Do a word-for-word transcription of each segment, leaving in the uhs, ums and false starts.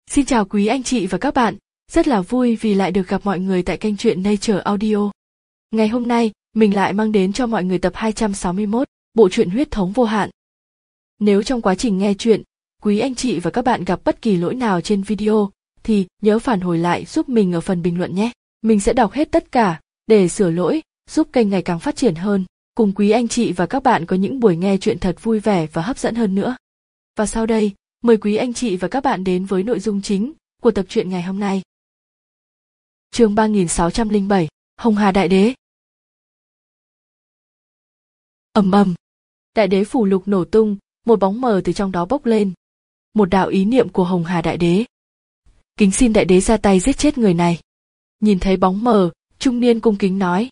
Xin chào quý anh chị và các bạn, rất là vui vì lại được gặp mọi người tại kênh truyện Nature Audio. Ngày hôm nay, mình lại mang đến cho mọi người tập hai trăm sáu mươi mốt, bộ truyện Huyết thống vô hạn. Nếu trong quá trình nghe truyện, quý anh chị và các bạn gặp bất kỳ lỗi nào trên video, thì nhớ phản hồi lại giúp mình ở phần bình luận nhé. Mình sẽ đọc hết tất cả, để sửa lỗi, giúp kênh ngày càng phát triển hơn, cùng quý anh chị và các bạn có những buổi nghe truyện thật vui vẻ và hấp dẫn hơn nữa. Và sau đây, mời quý anh chị và các bạn đến với nội dung chính của tập truyện ngày hôm nay. Chương ba nghìn sáu trăm lẻ bảy, Hồng Hà Đại Đế. Ầm ầm, Đại Đế phủ lục nổ tung, một bóng mờ từ trong đó bốc lên. Một đạo ý niệm của Hồng Hà Đại Đế. Kính xin Đại Đế ra tay giết chết người này. Nhìn thấy bóng mờ, trung niên cung kính nói.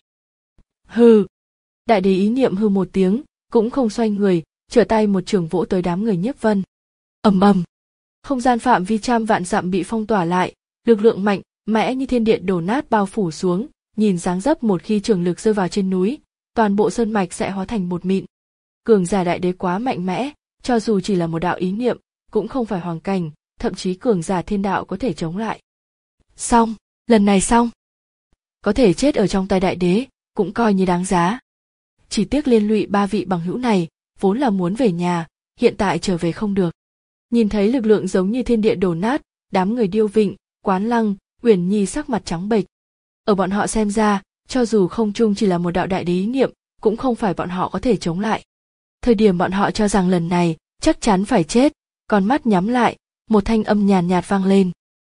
Hừ. Đại Đế ý niệm hừ một tiếng, cũng không xoay người, trở tay một trường vỗ tới đám người Nhiếp Vân. Ầm ầm, không gian phạm vi trăm vạn dặm bị phong tỏa lại, lực lượng mạnh mẽ như thiên điện đổ nát bao phủ xuống, nhìn dáng dấp một khi trường lực rơi vào trên núi, toàn bộ sơn mạch sẽ hóa thành bột mịn. Cường giả Đại Đế quá mạnh mẽ, cho dù chỉ là một đạo ý niệm, cũng không phải hoàng cảnh, thậm chí cường giả thiên đạo có thể chống lại. Xong, lần này xong. Có thể chết ở trong tay Đại Đế, cũng coi như đáng giá. Chỉ tiếc liên lụy ba vị bằng hữu này, vốn là muốn về nhà, hiện tại trở về không được. Nhìn thấy lực lượng giống như thiên địa đổ nát, đám người Điêu Vịnh, Quán Lăng, Uyển Nhi sắc mặt trắng bệch. Ở bọn họ xem ra, cho dù không chung chỉ là một đạo đại đế ý niệm, cũng không phải bọn họ có thể chống lại. Thời điểm bọn họ cho rằng lần này chắc chắn phải chết, con mắt nhắm lại, một thanh âm nhàn nhạt vang lên.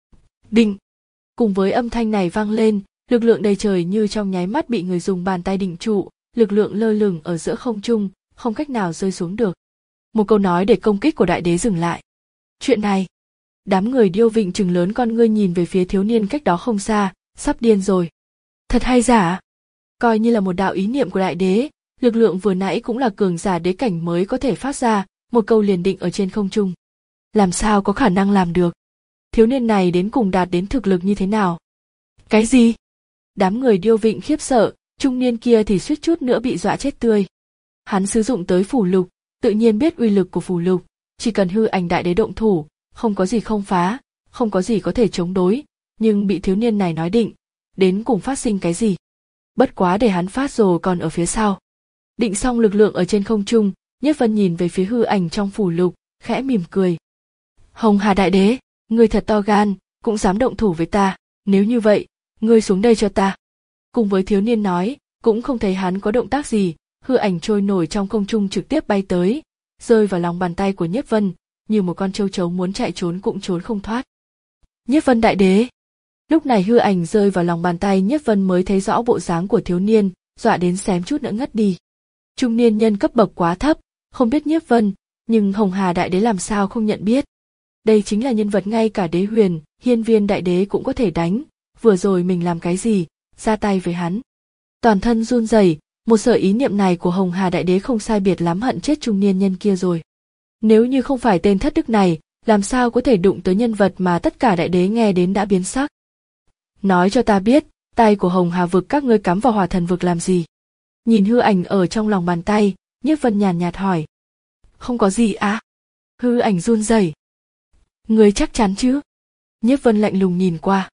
Đinh! Cùng với âm thanh này vang lên, lực lượng đầy trời như trong nháy mắt bị người dùng bàn tay định trụ, lực lượng lơ lửng ở giữa không trung, không cách nào rơi xuống được. Một câu nói để công kích của Đại Đế dừng lại. Chuyện này, đám người Điêu Vịnh trừng lớn con ngươi nhìn về phía thiếu niên cách đó không xa, sắp điên rồi. Thật hay giả? Coi như là một đạo ý niệm của Đại Đế, lực lượng vừa nãy cũng là cường giả đế cảnh mới có thể phát ra, một câu liền định ở trên không trung. Làm sao có khả năng làm được? Thiếu niên này đến cùng đạt đến thực lực như thế nào? Cái gì? Đám người Điêu Vịnh khiếp sợ, trung niên kia thì suýt chút nữa bị dọa chết tươi. Hắn sử dụng tới phủ lục, tự nhiên biết uy lực của phù lục, chỉ cần hư ảnh Đại Đế động thủ, không có gì không phá, không có gì có thể chống đối, nhưng bị thiếu niên này nói định, đến cùng phát sinh cái gì? Bất quá để hắn phát rồi còn ở phía sau. Định xong lực lượng ở trên không trung, Nhiếp Vân nhìn về phía hư ảnh trong phù lục, khẽ mỉm cười. Hồng Hà Đại Đế, ngươi thật to gan, cũng dám động thủ với ta, nếu như vậy, ngươi xuống đây cho ta. Cùng với thiếu niên nói, cũng không thấy hắn có động tác gì. Hư ảnh trôi nổi trong không trung trực tiếp bay tới, rơi vào lòng bàn tay của Nhiếp Vân, như một con châu chấu muốn chạy trốn cũng trốn không thoát. Nhiếp Vân Đại Đế. Lúc này hư ảnh rơi vào lòng bàn tay Nhiếp Vân mới thấy rõ bộ dáng của thiếu niên, dọa đến xém chút nữa ngất đi. Trung niên nhân cấp bậc quá thấp, không biết Nhiếp Vân, nhưng Hồng Hà Đại Đế làm sao không nhận biết. Đây chính là nhân vật ngay cả Đế Huyền, Hiên Viên Đại Đế cũng có thể đánh, vừa rồi mình làm cái gì, ra tay với hắn. Toàn thân run rẩy. Một sở ý niệm này của Hồng Hà Đại Đế không sai biệt lắm hận chết trung niên nhân kia rồi. Nếu như không phải tên thất đức này, làm sao có thể đụng tới nhân vật mà tất cả Đại Đế nghe đến đã biến sắc. Nói cho ta biết, tay của Hồng Hà vực các ngươi cắm vào Hỏa Thần vực làm gì? Nhìn hư ảnh ở trong lòng bàn tay, Nhiếp Vân nhàn nhạt hỏi. Không có gì á? Hư ảnh run rẩy. Ngươi chắc chắn chứ? Nhiếp Vân lạnh lùng nhìn qua.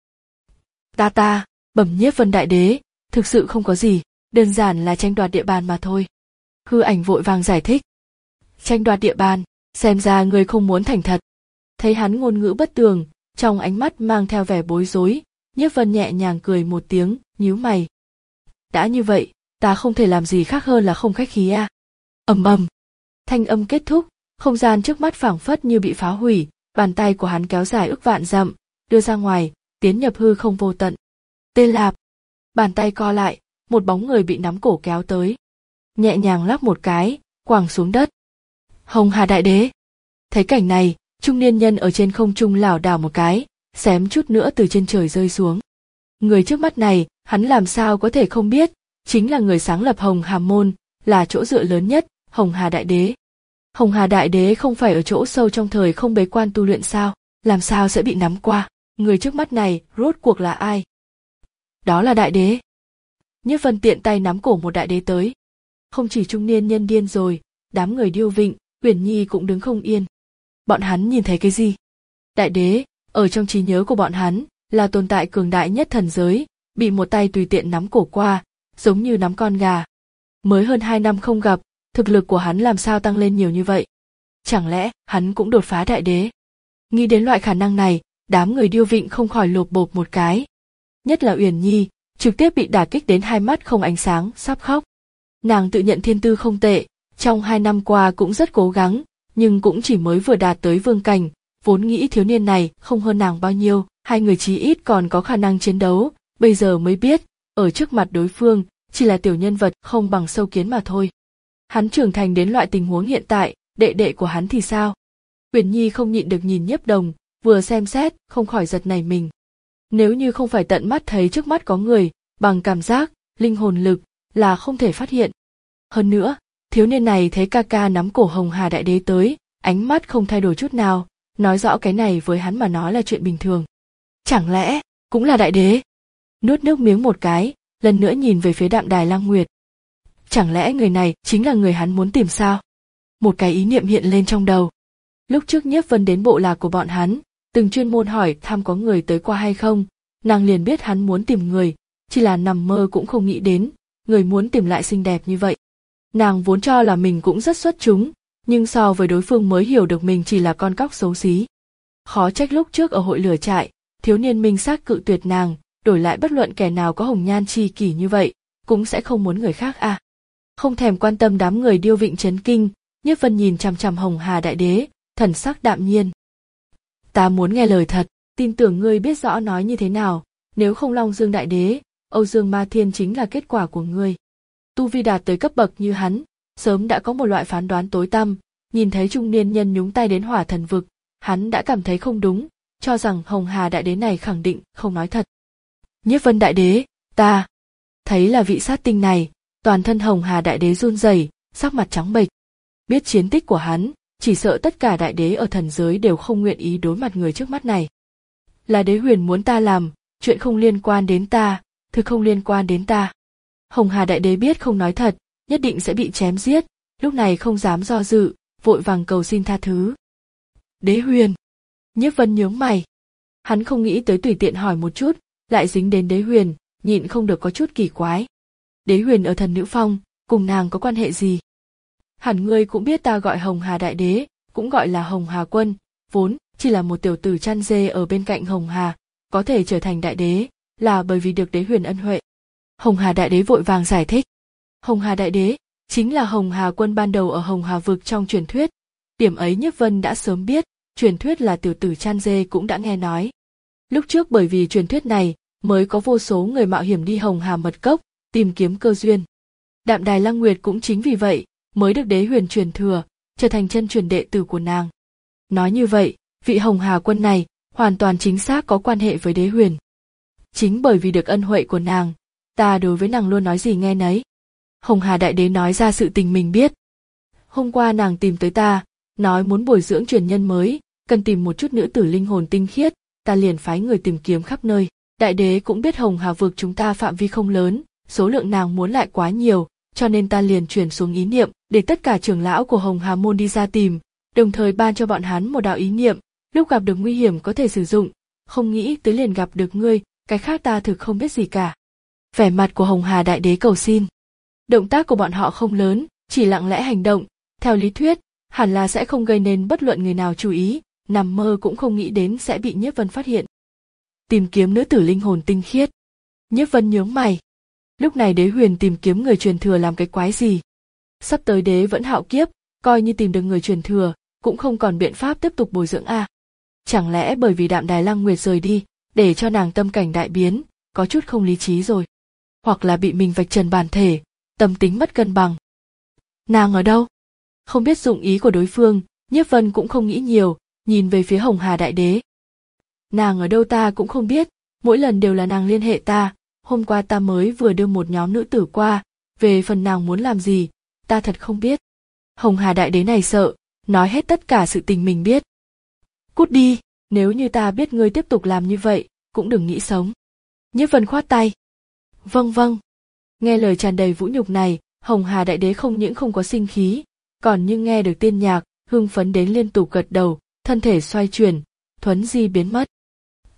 Ta ta, bẩm Nhiếp Vân Đại Đế, thực sự không có gì. Đơn giản là tranh đoạt địa bàn mà thôi. Hư ảnh vội vàng giải thích. Tranh đoạt địa bàn, xem ra người không muốn thành thật. Thấy hắn ngôn ngữ bất tường, trong ánh mắt mang theo vẻ bối rối, Nhiếp Vân nhẹ nhàng cười một tiếng, nhíu mày. Đã như vậy, ta không thể làm gì khác hơn là không khách khí à. Ầm ầm, thanh âm kết thúc, không gian trước mắt phảng phất như bị phá hủy, bàn tay của hắn kéo dài ức vạn dặm, đưa ra ngoài, tiến nhập hư không vô tận. Tê lạp, bàn tay co lại. Một bóng người bị nắm cổ kéo tới. Nhẹ nhàng lắc một cái, quẳng xuống đất. Hồng Hà Đại Đế. Thấy cảnh này, trung niên nhân ở trên không trung lảo đảo một cái, xém chút nữa từ trên trời rơi xuống. Người trước mắt này, hắn làm sao có thể không biết, chính là người sáng lập Hồng Hà Môn, là chỗ dựa lớn nhất, Hồng Hà Đại Đế. Hồng Hà Đại Đế không phải ở chỗ sâu trong thời không bế quan tu luyện sao, làm sao sẽ bị nắm qua, người trước mắt này rốt cuộc là ai? Đó là Đại Đế. Nhiếp Vân tiện tay nắm cổ một Đại Đế tới. Không chỉ trung niên nhân điên rồi, đám người Điêu Vịnh, Uyển Nhi cũng đứng không yên. Bọn hắn nhìn thấy cái gì? Đại Đế, Ở trong trí nhớ của bọn hắn, là tồn tại cường đại nhất thần giới, bị một tay tùy tiện nắm cổ qua, giống như nắm con gà. Mới hơn hai năm không gặp, thực lực của hắn làm sao tăng lên nhiều như vậy? Chẳng lẽ hắn cũng đột phá đại đế? Nghĩ đến loại khả năng này, đám người Điêu Vịnh không khỏi lột bột một cái. Nhất là Uyển Nhi, trực tiếp bị đả kích đến hai mắt không ánh sáng, sắp khóc. Nàng tự nhận thiên tư không tệ, trong hai năm qua cũng rất cố gắng, nhưng cũng chỉ mới vừa đạt tới vương cảnh, vốn nghĩ thiếu niên này không hơn nàng bao nhiêu, hai người chí ít còn có khả năng chiến đấu, bây giờ mới biết, ở trước mặt đối phương, chỉ là tiểu nhân vật không bằng sâu kiến mà thôi. Hắn trưởng thành đến loại tình huống hiện tại, đệ đệ của hắn thì sao? Uyển Nhi không nhịn được nhìn Nhiếp Đồng, vừa xem xét, không khỏi giật nảy mình. Nếu như không phải tận mắt thấy trước mắt có người, bằng cảm giác, linh hồn lực, là không thể phát hiện. Hơn nữa, thiếu niên này thấy ca ca nắm cổ Hồng Hà Đại Đế tới, ánh mắt không thay đổi chút nào, nói rõ cái này với hắn mà nói là chuyện bình thường. Chẳng lẽ, cũng là đại đế? Nuốt nước miếng một cái, lần nữa nhìn về phía Đạm Đài Lăng Nguyệt. Chẳng lẽ người này chính là người hắn muốn tìm sao? Một cái ý niệm hiện lên trong đầu. Lúc trước Nhiếp Vân đến bộ lạc của bọn hắn, từng chuyên môn hỏi thăm có người tới qua hay không, nàng liền biết hắn muốn tìm người, chỉ là nằm mơ cũng không nghĩ đến, người muốn tìm lại xinh đẹp như vậy. Nàng vốn cho là mình cũng rất xuất chúng, nhưng so với đối phương mới hiểu được mình chỉ là con cóc xấu xí. Khó trách lúc trước ở hội lửa trại, thiếu niên minh xác cự tuyệt nàng, đổi lại bất luận kẻ nào có hồng nhan chi kỷ như vậy, cũng sẽ không muốn người khác à. Không thèm quan tâm đám người Điêu Vịnh chấn kinh, Nhiếp Vân nhìn chằm chằm Hồng Hà Đại Đế, thần sắc đạm nhiên. Ta muốn nghe lời thật, tin tưởng ngươi biết rõ nói như thế nào, nếu không Long Dương Đại Đế, Âu Dương Ma Thiên chính là kết quả của ngươi. Tu vi đạt tới cấp bậc như hắn, sớm đã có một loại phán đoán tối tăm, nhìn thấy trung niên nhân nhúng tay đến Hỏa Thần Vực, hắn đã cảm thấy không đúng, cho rằng Hồng Hà Đại Đế này khẳng định không nói thật. Nhiếp Vân Đại Đế, ta thấy là vị sát tinh này, toàn thân Hồng Hà Đại Đế run rẩy, sắc mặt trắng bệch. Biết chiến tích của hắn, chỉ sợ tất cả đại đế ở thần giới đều không nguyện ý đối mặt người trước mắt này. Là Đế Huyền muốn ta làm, chuyện không liên quan đến ta, thực không liên quan đến ta. Hồng Hà Đại Đế biết không nói thật, nhất định sẽ bị chém giết, lúc này không dám do dự, vội vàng cầu xin tha thứ. Đế Huyền. Nhiếp Vân nhướng mày. Hắn không nghĩ tới tùy tiện hỏi một chút, lại dính đến Đế Huyền, nhịn không được có chút kỳ quái. Đế Huyền ở Thần Nữ Phong, cùng nàng có quan hệ gì? Hẳn ngươi cũng biết ta gọi Hồng Hà Đại Đế, cũng gọi là Hồng Hà Quân, vốn chỉ là một tiểu tử chăn dê ở bên cạnh Hồng Hà, có thể trở thành đại đế, là bởi vì được Đế Huyền ân huệ. Hồng Hà Đại Đế vội vàng giải thích. Hồng Hà Đại Đế chính là Hồng Hà Quân ban đầu ở Hồng Hà Vực trong truyền thuyết. Điểm ấy Nhiếp Vân đã sớm biết, truyền thuyết là tiểu tử chăn dê cũng đã nghe nói. Lúc trước bởi vì truyền thuyết này, mới có vô số người mạo hiểm đi Hồng Hà Mật Cốc, tìm kiếm cơ duyên. Đạm Đài Lăng Nguyệt cũng chính vì vậy, mới được Đế Huyền truyền thừa, trở thành chân truyền đệ tử của nàng. Nói như vậy, vị Hồng Hà Quân này, hoàn toàn chính xác có quan hệ với Đế Huyền. Chính bởi vì được ân huệ của nàng, ta đối với nàng luôn nói gì nghe nấy. Hồng Hà Đại Đế nói ra sự tình mình biết. Hôm qua nàng tìm tới ta, nói muốn bồi dưỡng truyền nhân mới, cần tìm một chút nữ tử linh hồn tinh khiết, ta liền phái người tìm kiếm khắp nơi. Đại Đế cũng biết Hồng Hà Vực chúng ta phạm vi không lớn, số lượng nàng muốn lại quá nhiều, cho nên ta liền truyền xuống ý niệm, để tất cả trưởng lão của Hồng Hà Môn đi ra tìm, đồng thời ban cho bọn hắn một đạo ý niệm, lúc gặp được nguy hiểm có thể sử dụng, không nghĩ tới liền gặp được ngươi, cái khác ta thực không biết gì cả. Vẻ mặt của Hồng Hà Đại Đế cầu xin. Động tác của bọn họ không lớn, chỉ lặng lẽ hành động, theo lý thuyết, hẳn là sẽ không gây nên bất luận người nào chú ý, nằm mơ cũng không nghĩ đến sẽ bị Nhiếp Vân phát hiện. Tìm kiếm nữ tử linh hồn tinh khiết. Nhiếp Vân nhướng mày. Lúc này Đế Huyền tìm kiếm người truyền thừa làm cái quái gì? Sắp tới đế vẫn hạo kiếp, coi như tìm được người truyền thừa, cũng không còn biện pháp tiếp tục bồi dưỡng a. À. Chẳng lẽ bởi vì Đạm Đài Lăng Nguyệt rời đi, để cho nàng tâm cảnh đại biến, có chút không lý trí rồi. Hoặc là bị mình vạch trần bản thể, tâm tính mất cân bằng. Nàng ở đâu? Không biết dụng ý của đối phương, Nhiếp Vân cũng không nghĩ nhiều, nhìn về phía Hồng Hà Đại Đế. Nàng ở đâu ta cũng không biết, mỗi lần đều là nàng liên hệ ta, hôm qua ta mới vừa đưa một nhóm nữ tử qua, về phần nàng muốn làm gì, ta thật không biết. Hồng Hà Đại Đế này sợ, nói hết tất cả sự tình mình biết. Cút đi, nếu như ta biết ngươi tiếp tục làm như vậy, cũng đừng nghĩ sống. Nhiếp Vân khoát tay. Vâng vâng. Nghe lời tràn đầy vũ nhục này, Hồng Hà Đại Đế không những không có sinh khí, còn như nghe được tiên nhạc, hưng phấn đến liên tục gật đầu, thân thể xoay chuyển, thuấn di biến mất.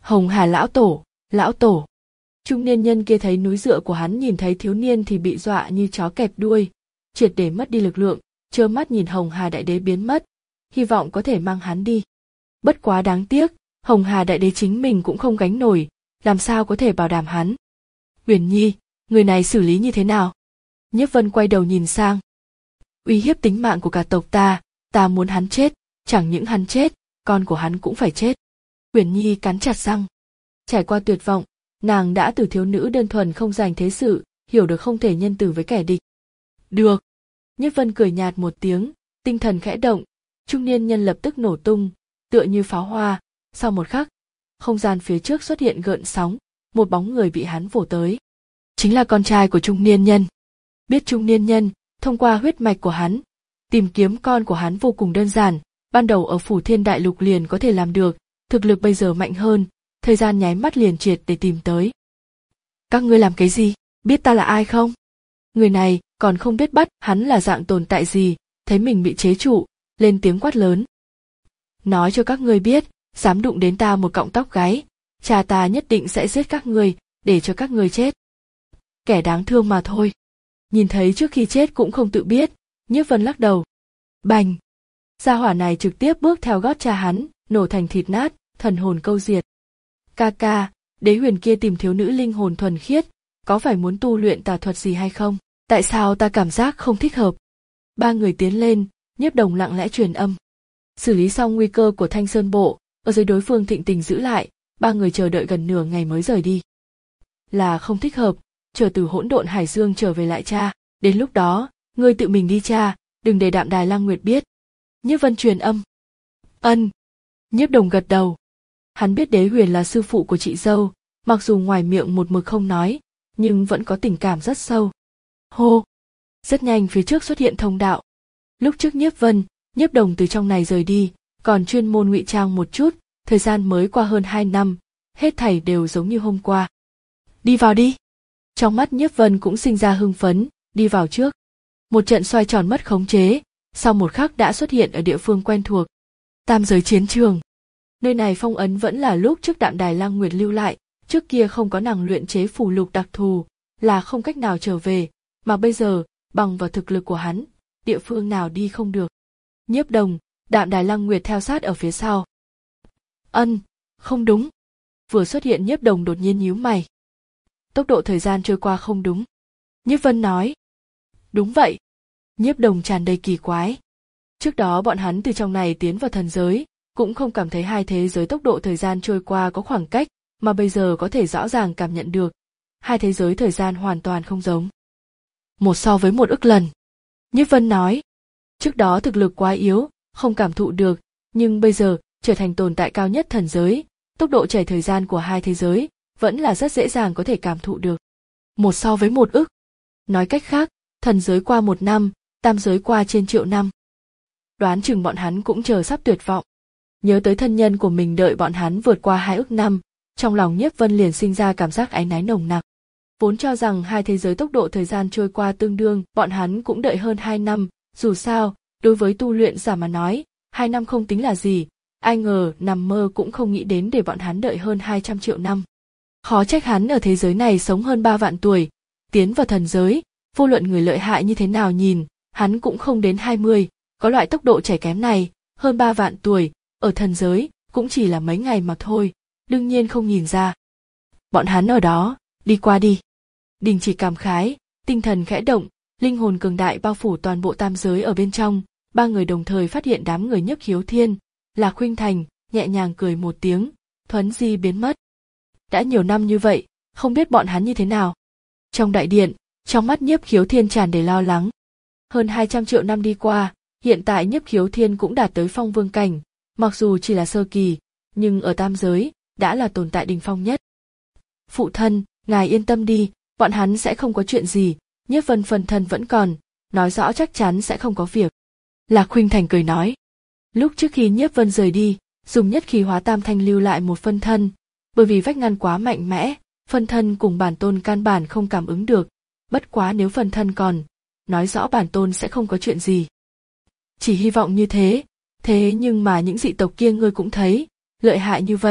Hồng Hà lão tổ, lão tổ. Trung niên nhân kia thấy núi dựa của hắn, nhìn thấy thiếu niên thì bị dọa như chó kẹp đuôi, triệt để mất đi lực lượng, trơ mắt nhìn Hồng Hà đại đế biến mất, hy vọng có thể mang hắn đi. Bất quá đáng tiếc, Hồng Hà đại đế chính mình cũng không gánh nổi, làm sao có thể bảo đảm hắn. Uyển Nhi, người này xử lý như thế nào? Nhiếp Vân quay đầu nhìn sang. Uy hiếp tính mạng của cả tộc ta, ta muốn hắn chết, chẳng những hắn chết, con của hắn cũng phải chết. Uyển Nhi cắn chặt răng. Trải qua tuyệt vọng, nàng đã từ thiếu nữ đơn thuần không dành thế sự, hiểu được không thể nhân từ với kẻ địch. Được. Nhiếp Vân cười nhạt một tiếng, tinh thần khẽ động, trung niên nhân lập tức nổ tung, tựa như pháo hoa. Sau một khắc, không gian phía trước xuất hiện gợn sóng, một bóng người bị hắn vồ tới. Chính là con trai của trung niên nhân. Biết trung niên nhân, thông qua huyết mạch của hắn, tìm kiếm con của hắn vô cùng đơn giản, ban đầu ở Phủ Thiên Đại Lục liền có thể làm được, thực lực bây giờ mạnh hơn, thời gian nháy mắt liền triệt để tìm tới. Các ngươi làm cái gì, biết ta là ai không? Người này còn không biết bắt hắn là dạng tồn tại gì, thấy mình bị chế trụ, lên tiếng quát lớn. Nói cho các ngươi biết, dám đụng đến ta một cọng tóc gáy, cha ta nhất định sẽ giết các ngươi, để cho các ngươi chết. Kẻ đáng thương mà thôi. Nhìn thấy trước khi chết cũng không tự biết, Nhiếp Vân lắc đầu. Bành! Gia hỏa này trực tiếp bước theo gót cha hắn, nổ thành thịt nát, thần hồn câu diệt. Ca ca, đế huyền kia tìm thiếu nữ linh hồn thuần khiết, có phải muốn tu luyện tà thuật gì hay không? Tại sao ta cảm giác không thích hợp? Ba người tiến lên, Nhiếp Đồng lặng lẽ truyền âm. Xử lý xong nguy cơ của Thanh Sơn Bộ, ở dưới đối phương thịnh tình giữ lại, ba người chờ đợi gần nửa ngày mới rời đi. Là không thích hợp, chờ từ hỗn độn hải dương trở về lại cha, đến lúc đó, ngươi tự mình đi cha, đừng để Đạm Đài Lăng Nguyệt biết. Nhiếp Vân truyền âm. Ân. Nhiếp Đồng gật đầu. Hắn biết Đế Huyền là sư phụ của chị dâu, mặc dù ngoài miệng một mực không nói, nhưng vẫn có tình cảm rất sâu. Hô. Rất nhanh phía trước xuất hiện thông đạo. Lúc trước Nhiếp Vân, Nhiếp Đồng từ trong này rời đi, còn chuyên môn ngụy trang một chút, thời gian mới qua hơn hai năm, hết thảy đều giống như hôm qua. Đi vào đi. Trong mắt Nhiếp Vân cũng sinh ra hưng phấn, đi vào trước. Một trận xoay tròn mất khống chế, sau một khắc đã xuất hiện ở địa phương quen thuộc. Tam giới chiến trường. Nơi này phong ấn vẫn là lúc trước Đạm Đài Lăng Nguyệt lưu lại, trước kia không có nàng luyện chế phù lục đặc thù, là không cách nào trở về, mà bây giờ, bằng vào thực lực của hắn, địa phương nào đi không được. Nhiếp Đồng, Đạm Đài Lăng Nguyệt theo sát ở phía sau. Ân, không đúng. Vừa xuất hiện Nhiếp Đồng đột nhiên nhíu mày. Tốc độ thời gian trôi qua không đúng. Nhiếp Vân nói. Đúng vậy. Nhiếp Đồng tràn đầy kỳ quái. Trước đó bọn hắn từ trong này tiến vào thần giới, cũng không cảm thấy hai thế giới tốc độ thời gian trôi qua có khoảng cách, mà bây giờ có thể rõ ràng cảm nhận được. Hai thế giới thời gian hoàn toàn không giống. Một so với một ức lần. Nhiếp Vân nói. Trước đó thực lực quá yếu, không cảm thụ được, nhưng bây giờ, trở thành tồn tại cao nhất thần giới, tốc độ chảy thời gian của hai thế giới, vẫn là rất dễ dàng có thể cảm thụ được. Một so với một ức. Nói cách khác, thần giới qua một năm, tam giới qua trên triệu năm. Đoán chừng bọn hắn cũng chờ sắp tuyệt vọng. Nhớ tới thân nhân của mình đợi bọn hắn vượt qua hai ức năm, trong lòng Nhiếp Vân liền sinh ra cảm giác áy náy nồng nặc. Vốn cho rằng hai thế giới tốc độ thời gian trôi qua tương đương, bọn hắn cũng đợi hơn hai năm, dù sao, đối với tu luyện giả mà nói, hai năm không tính là gì, ai ngờ nằm mơ cũng không nghĩ đến để bọn hắn đợi hơn hai trăm triệu năm. Khó trách hắn ở thế giới này sống hơn ba vạn tuổi, tiến vào thần giới, vô luận người lợi hại như thế nào nhìn, hắn cũng không đến hai mươi, có loại tốc độ chảy kém này, hơn ba vạn tuổi, ở thần giới, cũng chỉ là mấy ngày mà thôi, đương nhiên không nhìn ra. Bọn hắn ở đó, đi qua đi. Đình chỉ cảm khái, tinh thần khẽ động, linh hồn cường đại bao phủ toàn bộ tam giới ở bên trong, ba người đồng thời phát hiện đám người Nhiếp Khiếu Thiên, Lạc Khuynh Thành, nhẹ nhàng cười một tiếng, thuấn di biến mất. Đã nhiều năm như vậy, không biết bọn hắn như thế nào. Trong đại điện, trong mắt Nhiếp Khiếu Thiên tràn đầy lo lắng. Hơn hai trăm triệu năm đi qua, hiện tại Nhiếp Khiếu Thiên cũng đạt tới phong vương cảnh, mặc dù chỉ là sơ kỳ, nhưng ở tam giới, đã là tồn tại đỉnh phong nhất. Phụ thân, ngài yên tâm đi, bọn hắn sẽ không có chuyện gì, Nhiếp Vân phân thân vẫn còn, nói rõ chắc chắn sẽ không có việc. Lạc Khuynh Thành cười nói. Lúc trước khi Nhiếp Vân rời đi, dùng nhất khí hóa tam thanh lưu lại một phân thân, bởi vì vách ngăn quá mạnh mẽ, phân thân cùng bản tôn căn bản không cảm ứng được, bất quá nếu phân thân còn, nói rõ bản tôn sẽ không có chuyện gì. Chỉ hy vọng như thế, thế nhưng mà những dị tộc kia ngươi cũng thấy, lợi hại như vậy,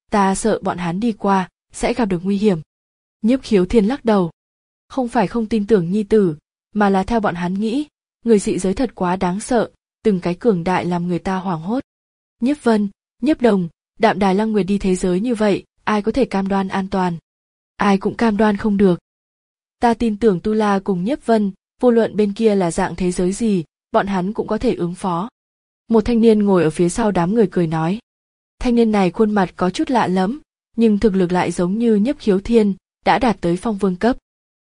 Ta sợ bọn hắn đi qua, sẽ gặp được nguy hiểm. Nhiếp Khiếu Thiên lắc đầu. Không phải không tin tưởng nhi tử, mà là theo bọn hắn nghĩ, người dị giới thật quá đáng sợ, từng cái cường đại làm người ta hoảng hốt. Nhiếp Vân, Nhiếp Đồng, Đạm Đài Lăng Nguyệt đi thế giới như vậy, ai có thể cam đoan an toàn? Ai cũng cam đoan không được. Ta tin tưởng Tu La cùng Nhiếp Vân, vô luận bên kia là dạng thế giới gì, bọn hắn cũng có thể ứng phó. Một thanh niên ngồi ở phía sau đám người cười nói. Thanh niên này khuôn mặt có chút lạ lẫm, nhưng thực lực lại giống như Nhiếp Khiếu Thiên, đã đạt tới phong vương cấp.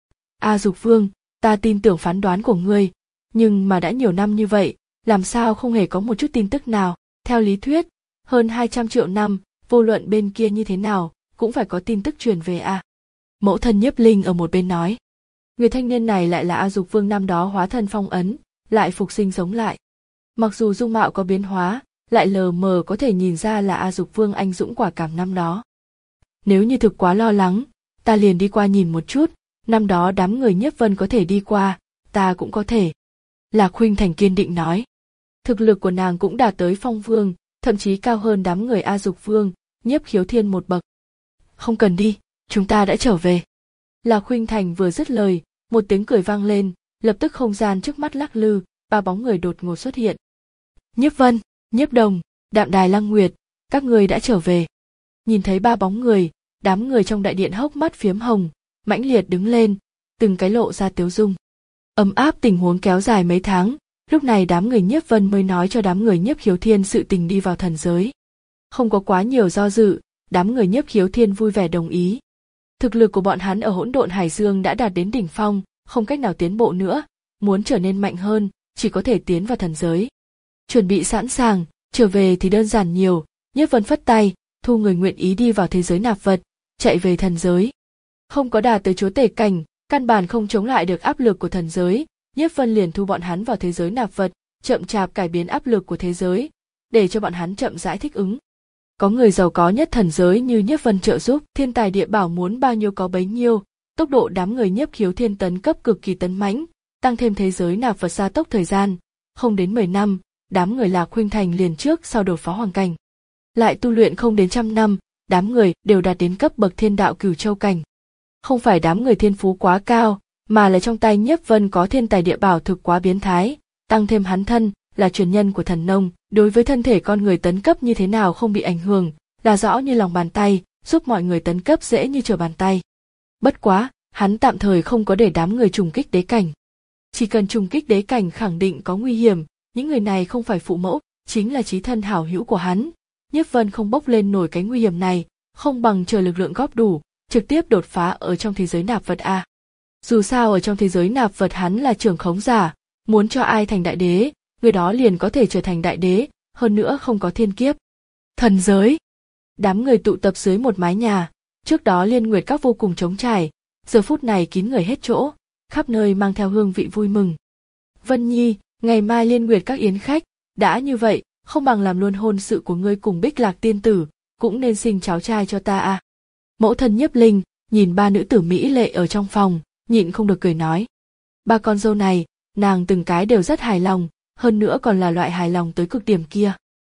A Dục Vương, ta tin tưởng phán đoán của ngươi, nhưng mà đã nhiều năm như vậy, làm sao không hề có một chút tin tức nào? Theo lý thuyết, hơn hai trăm triệu năm, vô luận bên kia như thế nào, cũng phải có tin tức truyền về a. À. Mẫu thân Nhiếp Linh ở một bên nói. Người thanh niên này lại là A Dục Vương năm đó hóa thân phong ấn, lại phục sinh sống lại. Mặc dù dung mạo có biến hóa, lại lờ mờ có thể nhìn ra là A Dục Vương anh dũng quả cảm năm đó. Nếu như thực quá lo lắng, ta liền đi qua nhìn một chút, năm đó đám người Nhiếp Vân có thể đi qua, ta cũng có thể. Lạc Khuynh Thành kiên định nói. Thực lực của nàng cũng đạt tới phong vương, thậm chí cao hơn đám người A Dục Vương, Nhiếp Khiếu Thiên một bậc. Không cần đi, chúng ta đã trở về. Lạc Khuynh Thành vừa dứt lời, một tiếng cười vang lên, lập tức không gian trước mắt lắc lư, ba bóng người đột ngột xuất hiện. Nhiếp Vân, Nhiếp Đồng, Đạm Đài Lăng Nguyệt, các ngươi đã trở về. Nhìn thấy ba bóng người, đám người trong đại điện hốc mắt phiếm hồng, mãnh liệt đứng lên, từng cái lộ ra tiếu dung. Ấm áp tình huống kéo dài mấy tháng, lúc này đám người Nhiếp Vân mới nói cho đám người Nhiếp Khiếu Thiên sự tình đi vào thần giới. Không có quá nhiều do dự, đám người Nhiếp Khiếu Thiên vui vẻ đồng ý. Thực lực của bọn hắn ở hỗn độn hải dương đã đạt đến đỉnh phong, không cách nào tiến bộ nữa, muốn trở nên mạnh hơn, chỉ có thể tiến vào thần giới. Chuẩn bị sẵn sàng, trở về thì đơn giản nhiều, Nhiếp Vân phất tay, thu người nguyện ý đi vào thế giới nạp vật, chạy về thần giới. Không có đạt tới chúa tể cảnh, căn bản không chống lại được áp lực của thần giới, Nhiếp Vân liền thu bọn hắn vào thế giới nạp vật, chậm chạp cải biến áp lực của thế giới, để cho bọn hắn chậm rãi thích ứng. Có người giàu có nhất thần giới như Nhiếp Vân trợ giúp, thiên tài địa bảo muốn bao nhiêu có bấy nhiêu, tốc độ đám người Nhiếp Khiếu Thiên tấn cấp cực kỳ tấn mãnh, tăng thêm thế giới nạp vật gia tốc thời gian, không đến mười năm, đám người Lạc Khuynh Thành liền trước sau đột phá hoàng cảnh. Lại tu luyện không đến trăm năm, đám người đều đạt đến cấp bậc thiên đạo cửu châu cảnh. Không phải đám người thiên phú quá cao, mà là trong tay Nhiếp Vân có thiên tài địa bảo thực quá biến thái, tăng thêm hắn thân là truyền nhân của thần nông, đối với thân thể con người tấn cấp như thế nào không bị ảnh hưởng, là rõ như lòng bàn tay, giúp mọi người tấn cấp dễ như trở bàn tay. Bất quá, hắn tạm thời không có để đám người trùng kích đế cảnh. Chỉ cần trùng kích đế cảnh khẳng định có nguy hiểm, những người này không phải phụ mẫu, chính là chí thân hảo hữu của hắn. Nhiếp Vân không bốc lên nổi cái nguy hiểm này, không bằng chờ lực lượng góp đủ, trực tiếp đột phá ở trong thế giới nạp vật a. Dù sao ở trong thế giới nạp vật hắn là trưởng khống giả, muốn cho ai thành đại đế, người đó liền có thể trở thành đại đế, hơn nữa không có thiên kiếp. Thần giới. Đám người tụ tập dưới một mái nhà, trước đó Liên Nguyệt các vô cùng trống trải, giờ phút này kín người hết chỗ, khắp nơi mang theo hương vị vui mừng. Vân Nhi, ngày mai Liên Nguyệt các yến khách, đã như vậy, không bằng làm luôn hôn sự của ngươi cùng Bích Lạc tiên tử, cũng nên sinh cháu trai cho ta à. Mẫu thân Nhiếp Linh nhìn ba nữ tử mỹ lệ ở trong phòng, nhịn không được cười nói. Ba con dâu này, nàng từng cái đều rất hài lòng, hơn nữa còn là loại hài lòng tới cực điểm kia.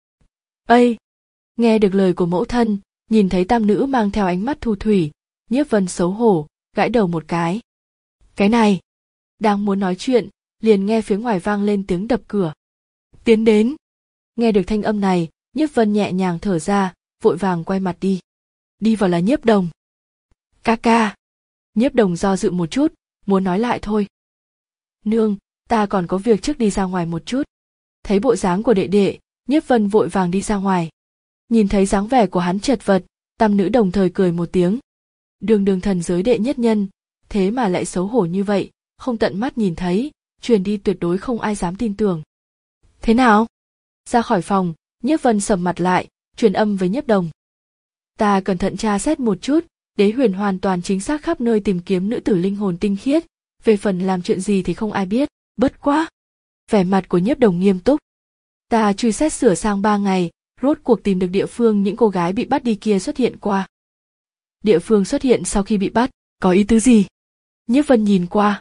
Ây! Nghe được lời của mẫu thân, nhìn thấy tam nữ mang theo ánh mắt thu thủy, Nhiếp Vân xấu hổ, gãi đầu một cái. Cái này! Đang muốn nói chuyện, liền nghe phía ngoài vang lên tiếng đập cửa. Tiến đến! Nghe được thanh âm này, Nhiếp Vân nhẹ nhàng thở ra, vội vàng quay mặt đi. Đi vào là Nhiếp Đồng. Ca ca! Nhiếp Đồng do dự một chút, muốn nói lại thôi. Nương, ta còn có việc trước đi ra ngoài một chút. Thấy bộ dáng của đệ đệ, Nhiếp Vân vội vàng đi ra ngoài. Nhìn thấy dáng vẻ của hắn chật vật, tam nữ đồng thời cười một tiếng. Đường đường thần giới đệ nhất nhân, thế mà lại xấu hổ như vậy, không tận mắt nhìn thấy, truyền đi tuyệt đối không ai dám tin tưởng. Thế nào? Ra khỏi phòng, Nhiếp Vân sầm mặt lại, truyền âm với Nhiếp Đồng. Ta cẩn thận tra xét một chút, Đế Huyền hoàn toàn chính xác khắp nơi tìm kiếm nữ tử linh hồn tinh khiết, về phần làm chuyện gì thì không ai biết, bất quá. Vẻ mặt của Nhiếp Đồng nghiêm túc. Ta truy xét sửa sang ba ngày, rốt cuộc tìm được địa phương những cô gái bị bắt đi kia xuất hiện qua. Địa phương xuất hiện sau khi bị bắt, có ý tứ gì? Nhiếp Vân nhìn qua.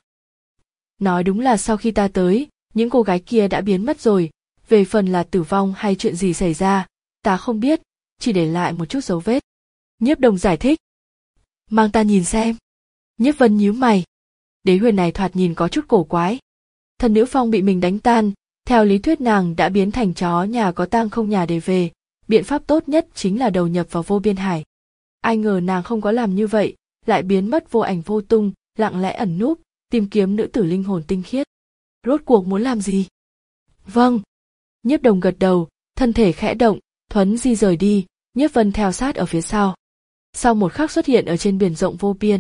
Nói đúng là sau khi ta tới, những cô gái kia đã biến mất rồi, về phần là tử vong hay chuyện gì xảy ra, ta không biết, chỉ để lại một chút dấu vết. Nhiếp Đồng giải thích. Mang ta nhìn xem. Nhiếp Vân nhíu mày. Đế huyền này thoạt nhìn có chút cổ quái. Thần nữ phong bị mình đánh tan, theo lý thuyết nàng đã biến thành chó nhà có tang không nhà để về, biện pháp tốt nhất chính là đầu nhập vào vô biên hải. Ai ngờ nàng không có làm như vậy, lại biến mất vô ảnh vô tung, lặng lẽ ẩn núp, tìm kiếm nữ tử linh hồn tinh khiết. Rốt cuộc muốn làm gì? Vâng. Nhiếp Đồng gật đầu, thân thể khẽ động, thuấn di rời đi, Nhiếp Vân theo sát ở phía sau. Sau một khắc xuất hiện ở trên biển rộng vô biên.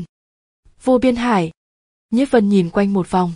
Vô biên hải. Nhiếp Vân nhìn quanh một vòng.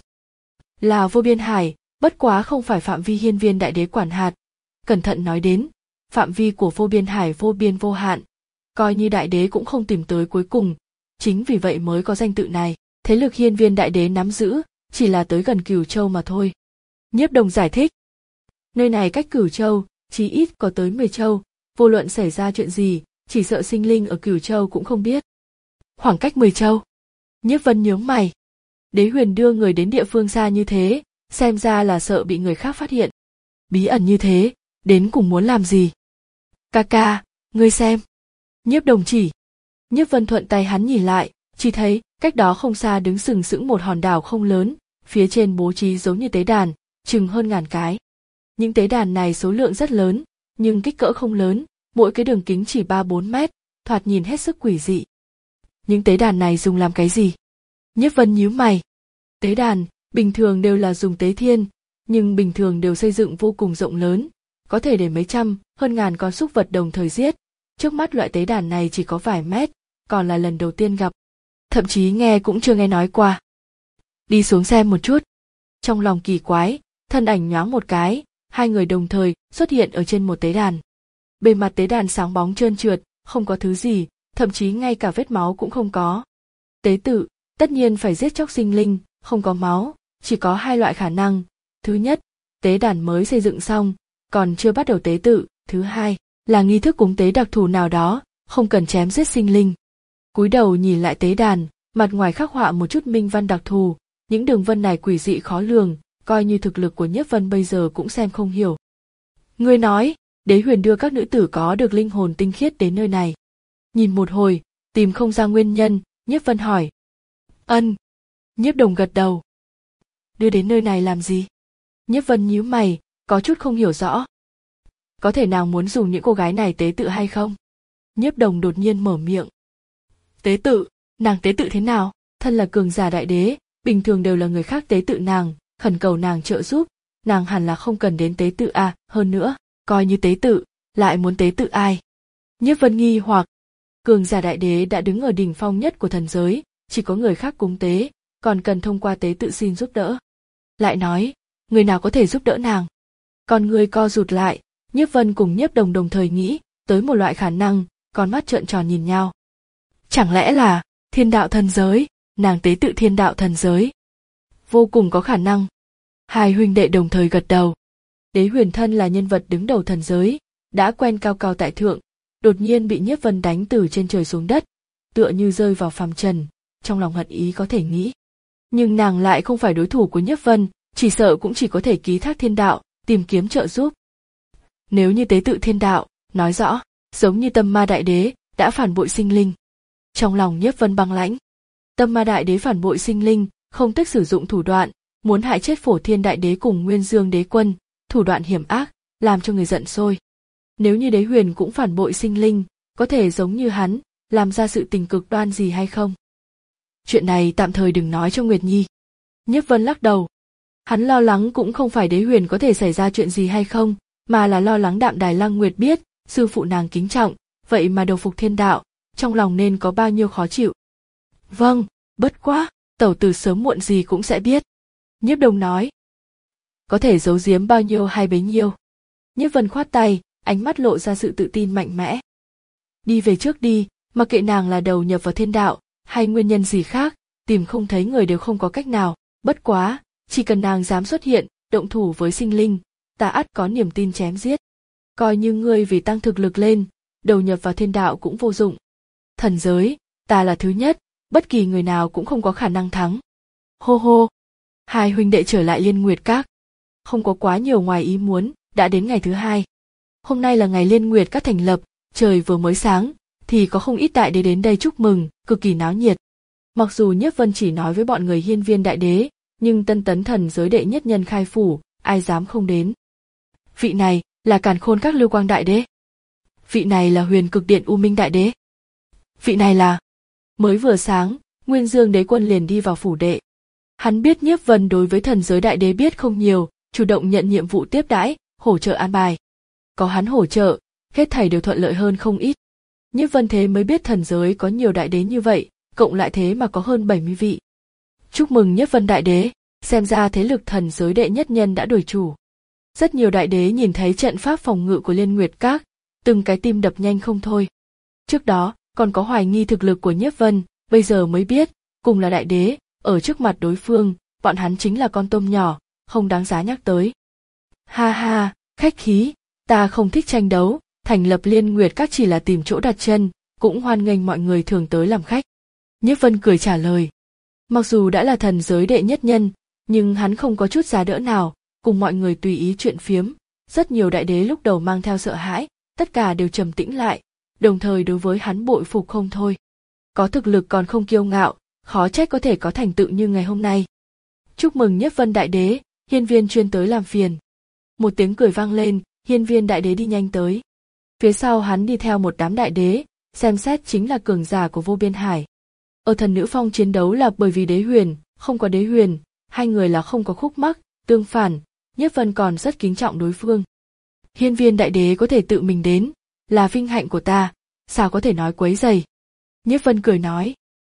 Là vô biên hải, bất quá không phải phạm vi hiên viên đại đế quản hạt. Cẩn thận nói đến, phạm vi của vô biên hải vô biên vô hạn, coi như đại đế cũng không tìm tới cuối cùng, chính vì vậy mới có danh tự này. Thế lực hiên viên đại đế nắm giữ, chỉ là tới gần Cửu Châu mà thôi. Nhiếp Đồng giải thích. Nơi này cách Cửu Châu, chí ít có tới mười châu, vô luận xảy ra chuyện gì, chỉ sợ sinh linh ở Cửu Châu cũng không biết. Khoảng cách mười châu. Nhiếp Vân nhướng mày. Đế huyền đưa người đến địa phương xa như thế, xem ra là sợ bị người khác phát hiện. Bí ẩn như thế, đến cùng muốn làm gì? Ca ca, ngươi xem. Nhiếp Đồng chỉ. Nhiếp Vân thuận tay hắn nhìn lại, chỉ thấy cách đó không xa đứng sừng sững một hòn đảo không lớn, phía trên bố trí giống như tế đàn, chừng hơn ngàn cái. Những tế đàn này số lượng rất lớn, nhưng kích cỡ không lớn, mỗi cái đường kính chỉ ba bốn mét, thoạt nhìn hết sức quỷ dị. Những tế đàn này dùng làm cái gì? Nhiếp Vân nhíu mày. Tế đàn, bình thường đều là dùng tế thiên, nhưng bình thường đều xây dựng vô cùng rộng lớn, có thể để mấy trăm, hơn ngàn con súc vật đồng thời giết. Trước mắt loại tế đàn này chỉ có vài mét, còn là lần đầu tiên gặp. Thậm chí nghe cũng chưa nghe nói qua. Đi xuống xem một chút. Trong lòng kỳ quái, thân ảnh nhoáng một cái, hai người đồng thời xuất hiện ở trên một tế đàn. Bề mặt tế đàn sáng bóng trơn trượt, không có thứ gì, thậm chí ngay cả vết máu cũng không có. Tế tự, tất nhiên phải giết chóc sinh linh, không có máu, chỉ có hai loại khả năng. Thứ nhất, tế đàn mới xây dựng xong, còn chưa bắt đầu tế tự. Thứ hai, là nghi thức cúng tế đặc thù nào đó, không cần chém giết sinh linh. Cúi đầu nhìn lại tế đàn, mặt ngoài khắc họa một chút minh văn đặc thù, những đường vân này quỷ dị khó lường, coi như thực lực của Nhiếp Vân bây giờ cũng xem không hiểu. Ngươi nói, đế huyền đưa các nữ tử có được linh hồn tinh khiết đến nơi này. Nhìn một hồi, tìm không ra nguyên nhân, Nhiếp Vân hỏi. Ân. Nhiếp Đồng gật đầu. Đưa đến nơi này làm gì? Nhiếp Vân nhíu mày, có chút không hiểu rõ. Có thể nào muốn dùng những cô gái này tế tự hay không? Nhiếp Đồng đột nhiên mở miệng. Tế tự, nàng tế tự thế nào? Thân là cường giả đại đế, bình thường đều là người khác tế tự nàng, khẩn cầu nàng trợ giúp, nàng hẳn là không cần đến tế tự à, hơn nữa, coi như tế tự, lại muốn tế tự ai? Nhiếp Vân nghi hoặc, cường giả đại đế đã đứng ở đỉnh phong nhất của thần giới, chỉ có người khác cúng tế, còn cần thông qua tế tự xin giúp đỡ. Lại nói, người nào có thể giúp đỡ nàng? Còn người co rụt lại, Nhiếp Vân cùng Nhiếp Đồng đồng thời nghĩ tới một loại khả năng, con mắt trợn tròn nhìn nhau. Chẳng lẽ là thiên đạo thần giới, nàng tế tự thiên đạo thần giới? Vô cùng có khả năng. Hai huynh đệ đồng thời gật đầu. Đế huyền thân là nhân vật đứng đầu thần giới, đã quen cao cao tại thượng, đột nhiên bị Nhiếp Vân đánh từ trên trời xuống đất, tựa như rơi vào phàm trần, trong lòng hận ý có thể nghĩ. Nhưng nàng lại không phải đối thủ của Nhiếp Vân, chỉ sợ cũng chỉ có thể ký thác thiên đạo, tìm kiếm trợ giúp. Nếu như tế tự thiên đạo, nói rõ, giống như Tâm Ma Đại Đế, đã phản bội sinh linh. Trong lòng Nhiếp Vân băng lãnh. Tâm Ma Đại Đế phản bội sinh linh, không tiếc sử dụng thủ đoạn, muốn hại chết Phổ Thiên Đại Đế cùng Nguyên Dương Đế Quân, thủ đoạn hiểm ác, làm cho người giận sôi. Nếu như Đế Huyền cũng phản bội sinh linh, có thể giống như hắn, làm ra sự tình cực đoan gì hay không? Chuyện này tạm thời đừng nói cho Nguyệt Nhi. Nhiếp Vân lắc đầu. Hắn lo lắng cũng không phải Đế Huyền có thể xảy ra chuyện gì hay không, mà là lo lắng Đạm Đài Lăng Nguyệt biết, sư phụ nàng kính trọng, vậy mà đầu phục thiên đạo, trong lòng nên có bao nhiêu khó chịu. Vâng, bất quá, tẩu tử sớm muộn gì cũng sẽ biết. Nhiếp Đồng nói. Có thể giấu giếm bao nhiêu hay bấy nhiêu. Nhiếp Vân khoát tay, ánh mắt lộ ra sự tự tin mạnh mẽ. Đi về trước đi, mặc kệ nàng là đầu nhập vào thiên đạo, hay nguyên nhân gì khác, tìm không thấy người đều không có cách nào, bất quá, chỉ cần nàng dám xuất hiện, động thủ với sinh linh, ta ắt có niềm tin chém giết. Coi như ngươi vì tăng thực lực lên, đầu nhập vào thiên đạo cũng vô dụng. Thần giới, ta là thứ nhất, bất kỳ người nào cũng không có khả năng thắng. Hô hô, hai huynh đệ trở lại Liên Nguyệt Các. Không có quá nhiều ngoài ý muốn, đã đến ngày thứ hai. Hôm nay là ngày Liên Nguyệt Các thành lập, trời vừa mới sáng, thì có không ít đại đế đến đây chúc mừng, cực kỳ náo nhiệt. Mặc dù Nhiếp Vân chỉ nói với bọn người Hiên Viên đại đế, nhưng Tân Tấn thần giới đệ nhất nhân khai phủ, ai dám không đến. Vị này là Càn Khôn Các Lưu Quang đại đế. Vị này là Huyền Cực Điện U Minh đại đế. Vị này là... Mới vừa sáng, Nguyên Dương đế quân liền đi vào phủ đệ. Hắn biết Nhiếp Vân đối với thần giới đại đế biết không nhiều, chủ động nhận nhiệm vụ tiếp đãi, hỗ trợ an bài. Có hắn hỗ trợ, hết thảy đều thuận lợi hơn không ít. Nhiếp Vân thế mới biết thần giới có nhiều đại đế như vậy, cộng lại thế mà có hơn bảy mươi vị. Chúc mừng Nhiếp Vân đại đế, xem ra thế lực thần giới đệ nhất nhân đã đổi chủ. Rất nhiều đại đế nhìn thấy trận pháp phòng ngự của Liên Nguyệt Các, từng cái tim đập nhanh không thôi. Trước đó, còn có hoài nghi thực lực của Nhiếp Vân, bây giờ mới biết, cùng là đại đế, ở trước mặt đối phương, bọn hắn chính là con tôm nhỏ, không đáng giá nhắc tới. Ha ha, khách khí, ta không thích tranh đấu, thành lập Liên Nguyệt Các chỉ là tìm chỗ đặt chân, cũng hoan nghênh mọi người thường tới làm khách. Nhiếp Vân cười trả lời. Mặc dù đã là thần giới đệ nhất nhân, nhưng hắn không có chút giá đỡ nào, cùng mọi người tùy ý chuyện phiếm. Rất nhiều đại đế lúc đầu mang theo sợ hãi, tất cả đều trầm tĩnh lại, đồng thời đối với hắn bội phục không thôi. Có thực lực còn không kiêu ngạo, khó trách có thể có thành tựu như ngày hôm nay. Chúc mừng Nhiếp Vân đại đế, Hiên Viên chuyên tới làm phiền. Một tiếng cười vang lên, Hiên Viên đại đế đi nhanh tới. Phía sau hắn đi theo một đám đại đế, xem xét chính là cường giả của Vô Biên Hải. Ở Thần Nữ Phong chiến đấu là bởi vì đế huyền, không có đế huyền, hai người là không có khúc mắc, tương phản, Nhiếp Vân còn rất kính trọng đối phương. Hiên Viên đại đế có thể tự mình đến, là vinh hạnh của ta, sao có thể nói quấy rầy. Nhiếp Vân cười nói.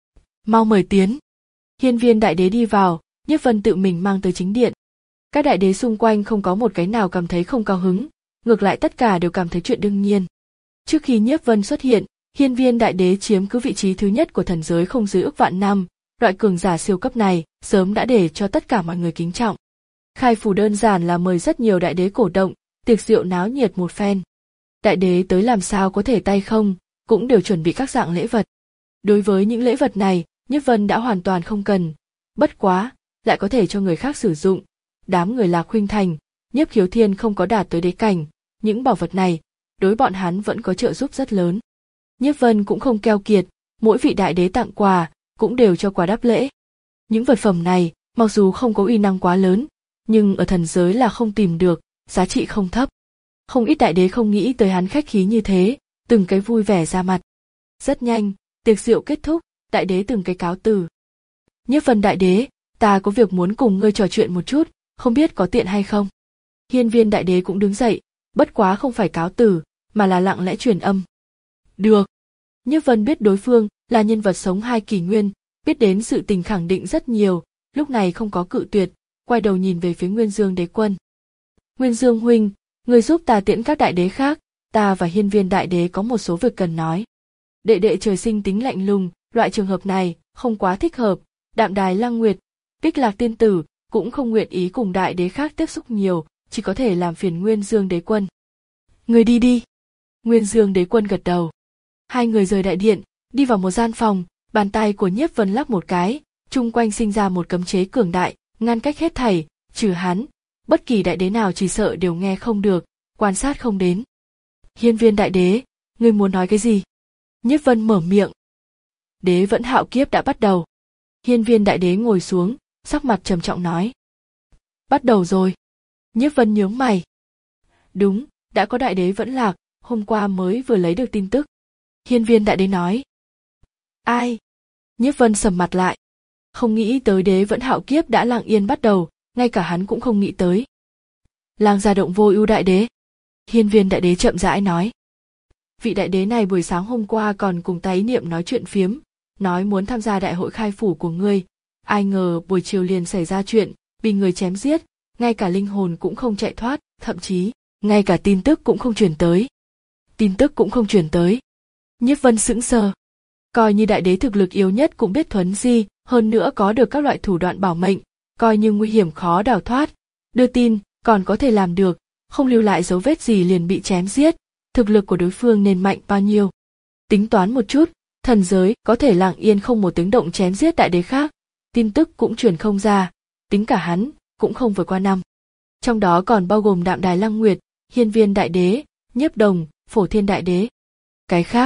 Mau mời tiến. Hiên Viên đại đế đi vào, Nhiếp Vân tự mình mang tới chính điện. Các đại đế xung quanh không có một cái nào cảm thấy không cao hứng, ngược lại tất cả đều cảm thấy chuyện đương nhiên. Trước khi Nhiếp Vân xuất hiện, Hiên Viên đại đế chiếm cứ vị trí thứ nhất của thần giới không dưới ước vạn năm, loại cường giả siêu cấp này sớm đã để cho tất cả mọi người kính trọng. Khai phủ đơn giản là mời rất nhiều đại đế cổ động, tiệc rượu náo nhiệt một phen. Đại đế tới làm sao có thể tay không, cũng đều chuẩn bị các dạng lễ vật. Đối với những lễ vật này, Nhiếp Vân đã hoàn toàn không cần, bất quá, lại có thể cho người khác sử dụng. Đám người Lạc Khuynh Thành, Nhiếp Khiếu Thiên không có đạt tới đế cảnh, những bảo vật này, đối bọn hắn vẫn có trợ giúp rất lớn. Nhiếp Vân cũng không keo kiệt, mỗi vị đại đế tặng quà, cũng đều cho quà đáp lễ. Những vật phẩm này, mặc dù không có uy năng quá lớn, nhưng ở thần giới là không tìm được, giá trị không thấp. Không ít đại đế không nghĩ tới hắn khách khí như thế, từng cái vui vẻ ra mặt. Rất nhanh, tiệc rượu kết thúc, đại đế từng cái cáo từ. Nhiếp Vân đại đế, ta có việc muốn cùng ngươi trò chuyện một chút, không biết có tiện hay không. Hiên Viên đại đế cũng đứng dậy, bất quá không phải cáo từ, mà là lặng lẽ truyền âm. Được. Nhiếp Vân biết đối phương là nhân vật sống hai kỷ nguyên, biết đến sự tình khẳng định rất nhiều, lúc này không có cự tuyệt, quay đầu nhìn về phía Nguyên Dương đế quân. Nguyên Dương huynh, người giúp ta tiễn các đại đế khác, ta và Hiên Viên đại đế có một số việc cần nói. Đệ đệ trời sinh tính lạnh lùng, loại trường hợp này không quá thích hợp. Đạm Đài Lăng Nguyệt, Bích Lạc tiên tử cũng không nguyện ý cùng đại đế khác tiếp xúc nhiều, chỉ có thể làm phiền Nguyên Dương đế quân. Người đi đi. Nguyên Dương đế quân gật đầu. Hai người rời đại điện, đi vào một gian phòng, bàn tay của Nhiếp Vân lắc một cái, chung quanh sinh ra một cấm chế cường đại, ngăn cách hết thảy, trừ hắn, bất kỳ đại đế nào chỉ sợ đều nghe không được, quan sát không đến. Hiên Viên đại đế, ngươi muốn nói cái gì? Nhiếp Vân mở miệng. Đế vẫn hạo kiếp đã bắt đầu. Hiên Viên đại đế ngồi xuống, sắc mặt trầm trọng nói. Bắt đầu rồi. Nhiếp Vân nhướng mày. Đúng, đã có đại đế vẫn lạc, hôm qua mới vừa lấy được tin tức. Hiên Viên đại đế nói. Ai? Nhiếp Vân sầm mặt lại. Không nghĩ tới đế vẫn hạo kiếp đã lặng yên bắt đầu, ngay cả hắn cũng không nghĩ tới. Lang Gia Động Vô Ưu đại đế. Hiên Viên đại đế chậm rãi nói. Vị đại đế này buổi sáng hôm qua còn cùng ta ý niệm nói chuyện phiếm, nói muốn tham gia đại hội khai phủ của ngươi, ai ngờ buổi chiều liền xảy ra chuyện, bị người chém giết, ngay cả linh hồn cũng không chạy thoát, thậm chí, ngay cả tin tức cũng không truyền tới. Tin tức cũng không truyền tới. Nhiếp Vân sững sờ. Coi như đại đế thực lực yếu nhất cũng biết thuấn di, hơn nữa có được các loại thủ đoạn bảo mệnh, coi như nguy hiểm khó đào thoát, đưa tin, còn có thể làm được, không lưu lại dấu vết gì liền bị chém giết, thực lực của đối phương nên mạnh bao nhiêu. Tính toán một chút, thần giới có thể lặng yên không một tiếng động chém giết đại đế khác, tin tức cũng truyền không ra, tính cả hắn, cũng không vượt qua năm. Trong đó còn bao gồm Đạm Đài Lăng Nguyệt, Hiên Viên đại đế, Nhiếp Đồng, Phổ Thiên đại đế. Cái khác,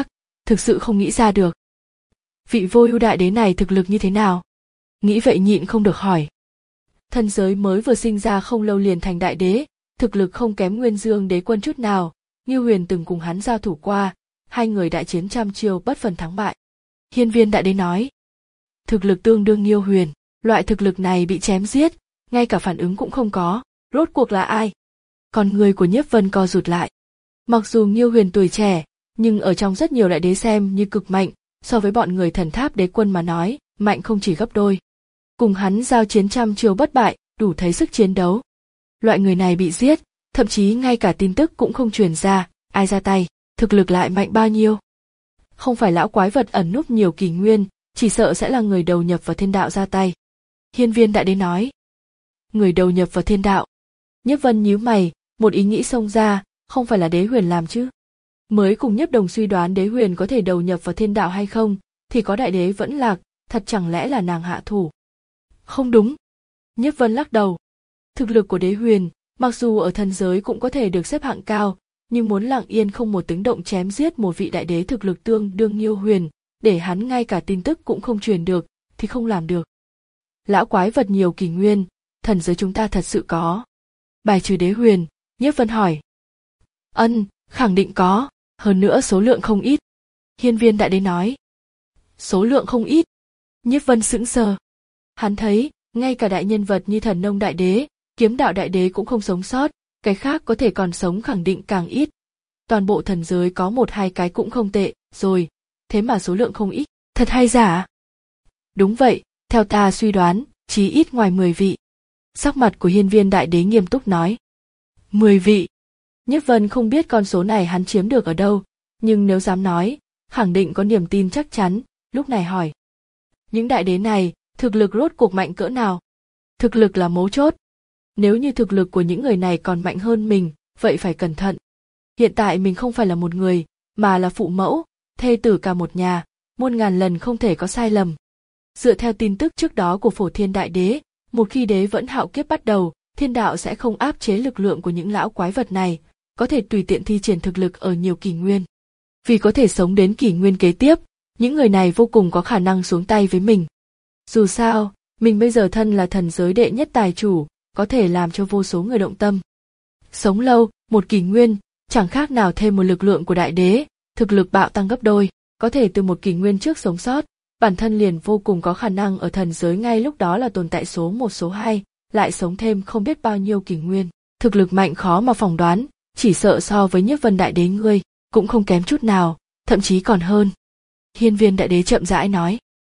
thực sự không nghĩ ra được. Vị Vô Ưu đại đế này thực lực như thế nào? Nghĩ vậy nhịn không được hỏi. Thần giới mới vừa sinh ra không lâu liền thành đại đế, thực lực không kém Nguyên Dương đế quân chút nào, Ngưu Huyền từng cùng hắn giao thủ qua, hai người đại chiến trăm chiêu bất phân thắng bại. Hiên Viên đại đế nói, thực lực tương đương Ngưu Huyền, loại thực lực này bị chém giết, ngay cả phản ứng cũng không có, rốt cuộc là ai? Con người của Nhiếp Vân co rụt lại. Mặc dù Ngưu Huyền tuổi trẻ, nhưng ở trong rất nhiều đại đế xem như cực mạnh, so với bọn người Thần Tháp đế quân mà nói, mạnh không chỉ gấp đôi. Cùng hắn giao chiến trăm chiêu bất bại, đủ thấy sức chiến đấu. Loại người này bị giết, thậm chí ngay cả tin tức cũng không truyền ra, ai ra tay, thực lực lại mạnh bao nhiêu. Không phải lão quái vật ẩn núp nhiều kỷ nguyên, chỉ sợ sẽ là người đầu nhập vào thiên đạo ra tay. Hiên Viên đại đế nói. Người đầu nhập vào thiên đạo. Nhiếp Vân nhíu mày, một ý nghĩ xông ra, không phải là Đế Huyền làm chứ? Mới cùng Nhiếp Đồng suy đoán Đế Huyền có thể đầu nhập vào thiên đạo hay không, thì có đại đế vẫn lạc, thật chẳng lẽ là nàng hạ thủ? Không đúng. Nhiếp Vân lắc đầu. Thực lực của Đế Huyền, mặc dù ở thần giới cũng có thể được xếp hạng cao, nhưng muốn lặng yên không một tiếng động chém giết một vị đại đế thực lực tương đương Ngưu Huyền, để hắn ngay cả tin tức cũng không truyền được, thì không làm được. Lão quái vật nhiều kỷ nguyên, thần giới chúng ta thật sự có. Bài trừ Đế Huyền, Nhiếp Vân hỏi. Ân, khẳng định có, hơn nữa số lượng không ít. Hiên Viên đại đế nói. Số lượng không ít. Nhiếp Vân sững sờ. Hắn thấy, ngay cả đại nhân vật như Thần Nông đại đế, Kiếm Đạo đại đế cũng không sống sót, cái khác có thể còn sống khẳng định càng ít. Toàn bộ thần giới có một hai cái cũng không tệ, rồi, thế mà số lượng không ít, thật hay giả? Đúng vậy, theo ta suy đoán, chí ít ngoài mười vị. Sắc mặt của Hiên Viên đại đế nghiêm túc nói. mười vị. Nhiếp Vân không biết con số này hắn chiếm được ở đâu, nhưng nếu dám nói, khẳng định có niềm tin chắc chắn, lúc này hỏi. Những đại đế này, thực lực rốt cuộc mạnh cỡ nào? Thực lực là mấu chốt. Nếu như thực lực của những người này còn mạnh hơn mình, vậy phải cẩn thận. Hiện tại mình không phải là một người, mà là phụ mẫu, thê tử cả một nhà, muôn ngàn lần không thể có sai lầm. Dựa theo tin tức trước đó của Phổ Thiên đại đế, một khi đế vẫn hạo kiếp bắt đầu, thiên đạo sẽ không áp chế lực lượng của những lão quái vật này, có thể tùy tiện thi triển thực lực ở nhiều kỷ nguyên. Vì có thể sống đến kỷ nguyên kế tiếp, những người này vô cùng có khả năng xuống tay với mình. Dù sao, mình bây giờ thân là thần giới đệ nhất tài chủ, có thể làm cho vô số người động tâm. Sống lâu, một kỷ nguyên, chẳng khác nào thêm một lực lượng của đại đế, thực lực bạo tăng gấp đôi, có thể từ một kỷ nguyên trước sống sót, bản thân liền vô cùng có khả năng ở thần giới ngay lúc đó là tồn tại số một số hai, lại sống thêm không biết bao nhiêu kỷ nguyên, thực lực mạnh khó mà phỏng đoán, chỉ sợ so với Nhiếp Vân đại đế ngươi, cũng không kém chút nào, thậm chí còn hơn. Hiên Viên đại đế chậm rãi nói.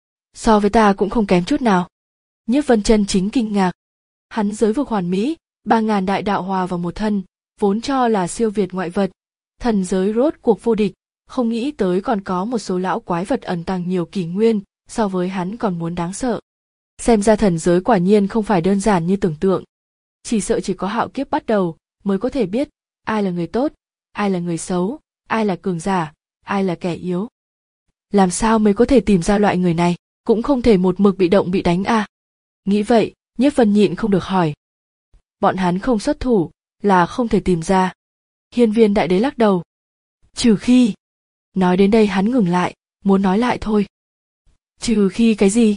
So với ta cũng không kém chút nào. Nhiếp Vân chân chính kinh ngạc. Hắn giới vực hoàn mỹ, ba ngàn đại đạo hòa vào một thân, vốn cho là siêu việt ngoại vật. Thần giới rốt cuộc vô địch, không nghĩ tới còn có một số lão quái vật ẩn tàng nhiều kỷ nguyên, so với hắn còn muốn đáng sợ. Xem ra thần giới quả nhiên không phải đơn giản như tưởng tượng. Chỉ sợ chỉ có hạo kiếp bắt đầu, mới có thể biết, ai là người tốt, ai là người xấu, ai là cường giả, ai là kẻ yếu. Làm sao mới có thể tìm ra loại người này, cũng không thể một mực bị động bị đánh à. Nghĩ vậy, Nhiếp Vân nhịn không được hỏi. Bọn hắn không xuất thủ, là không thể tìm ra. Hiên Viên đại đế lắc đầu. Trừ khi... Nói đến đây hắn ngừng lại, muốn nói lại thôi. Trừ khi cái gì?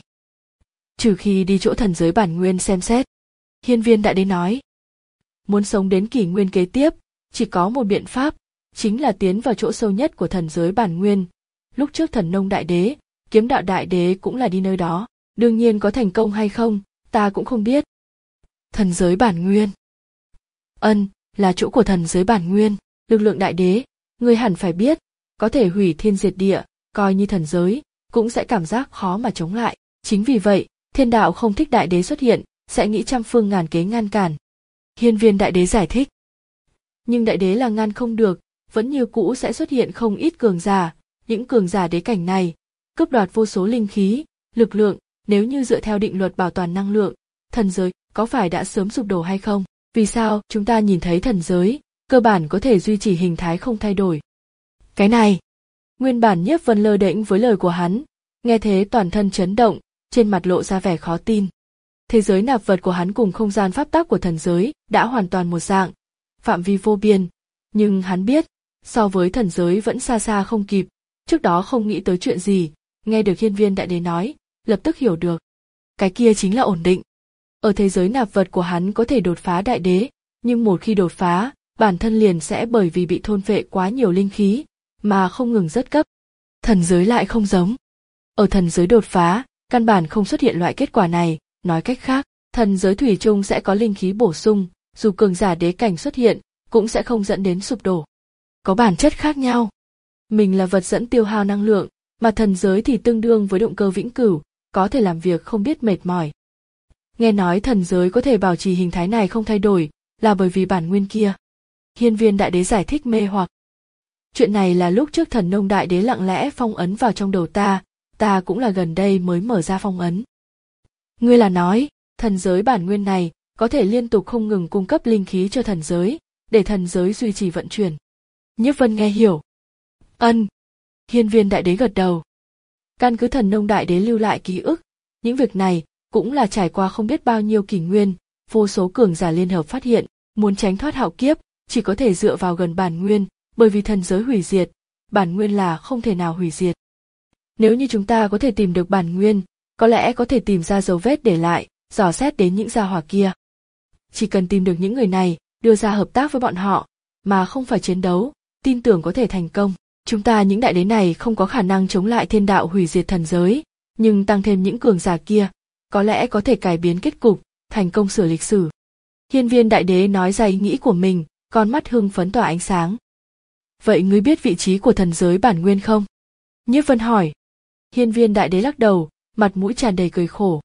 Trừ khi đi chỗ thần giới bản nguyên xem xét. Hiên Viên đại đế nói. Muốn sống đến kỷ nguyên kế tiếp, chỉ có một biện pháp, chính là tiến vào chỗ sâu nhất của thần giới bản nguyên. Lúc trước Thần Nông đại đế, Kiếm Đạo đại đế cũng là đi nơi đó, đương nhiên có thành công hay không, ta cũng không biết. Thần giới bản nguyên. Ân, là chỗ của thần giới bản nguyên, lực lượng đại đế, ngươi hẳn phải biết, có thể hủy thiên diệt địa, coi như thần giới, cũng sẽ cảm giác khó mà chống lại. Chính vì vậy, thiên đạo không thích đại đế xuất hiện, sẽ nghĩ trăm phương ngàn kế ngăn cản. Hiên Viên đại đế giải thích. Nhưng đại đế là ngăn không được, vẫn như cũ sẽ xuất hiện không ít cường giả, những cường giả đế cảnh này, cướp đoạt vô số linh khí, lực lượng, nếu như dựa theo định luật bảo toàn năng lượng, thần giới có phải đã sớm sụp đổ hay không? Vì sao chúng ta nhìn thấy thần giới, cơ bản có thể duy trì hình thái không thay đổi? Cái này, nguyên bản Nhiếp Vân lơ đễnh với lời của hắn, nghe thế toàn thân chấn động, trên mặt lộ ra vẻ khó tin. Thế giới nạp vật của hắn cùng không gian pháp tắc của thần giới đã hoàn toàn một dạng, phạm vi vô biên, nhưng hắn biết, so với thần giới vẫn xa xa không kịp, Trước đó không nghĩ tới chuyện gì, nghe được hiên viên đại đế nói, lập tức hiểu được. Cái kia chính là ổn định. Ở thế giới nạp vật của hắn có thể đột phá đại đế, nhưng một khi đột phá, bản thân liền sẽ bởi vì bị thôn phệ quá nhiều linh khí, mà không ngừng rớt cấp. Thần giới lại không giống. Ở thần giới đột phá, căn bản không xuất hiện loại kết quả này, nói cách khác, thần giới thủy chung sẽ có linh khí bổ sung, dù cường giả đế cảnh xuất hiện, cũng sẽ không dẫn đến sụp đổ. Có bản chất khác nhau. Mình là vật dẫn tiêu hao năng lượng, mà thần giới thì tương đương với động cơ vĩnh cửu, có thể làm việc không biết mệt mỏi. Nghe nói thần giới có thể bảo trì hình thái này không thay đổi, là bởi vì bản nguyên kia. Hiên viên đại đế giải thích mê hoặc. Chuyện này là lúc trước thần nông đại đế lặng lẽ phong ấn vào trong đầu ta, ta cũng là gần đây mới mở ra phong ấn. Ngươi là nói, thần giới bản nguyên này có thể liên tục không ngừng cung cấp linh khí cho thần giới, để thần giới duy trì vận chuyển. Nhiếp Vân nghe hiểu. Ân. Hiên viên đại đế gật đầu. Căn cứ thần nông đại đế lưu lại ký ức, những việc này cũng là trải qua không biết bao nhiêu kỷ nguyên, vô số cường giả liên hợp phát hiện, muốn tránh thoát hạo kiếp, chỉ có thể dựa vào gần bản nguyên, bởi vì thần giới hủy diệt, bản nguyên là không thể nào hủy diệt. Nếu như chúng ta có thể tìm được bản nguyên, có lẽ có thể tìm ra dấu vết để lại, dò xét đến những gia hỏa kia. Chỉ cần tìm được những người này, đưa ra hợp tác với bọn họ, mà không phải chiến đấu, tin tưởng có thể thành công. Chúng ta những đại đế này không có khả năng chống lại thiên đạo hủy diệt thần giới, nhưng tăng thêm những cường giả kia, có lẽ có thể cải biến kết cục, thành công sửa lịch sử. Hiên viên đại đế nói ra ý nghĩ của mình, con mắt hưng phấn tỏa ánh sáng. Vậy ngươi biết vị trí của thần giới bản nguyên không? Nhiếp Vân hỏi. Hiên viên đại đế lắc đầu, mặt mũi tràn đầy cười khổ.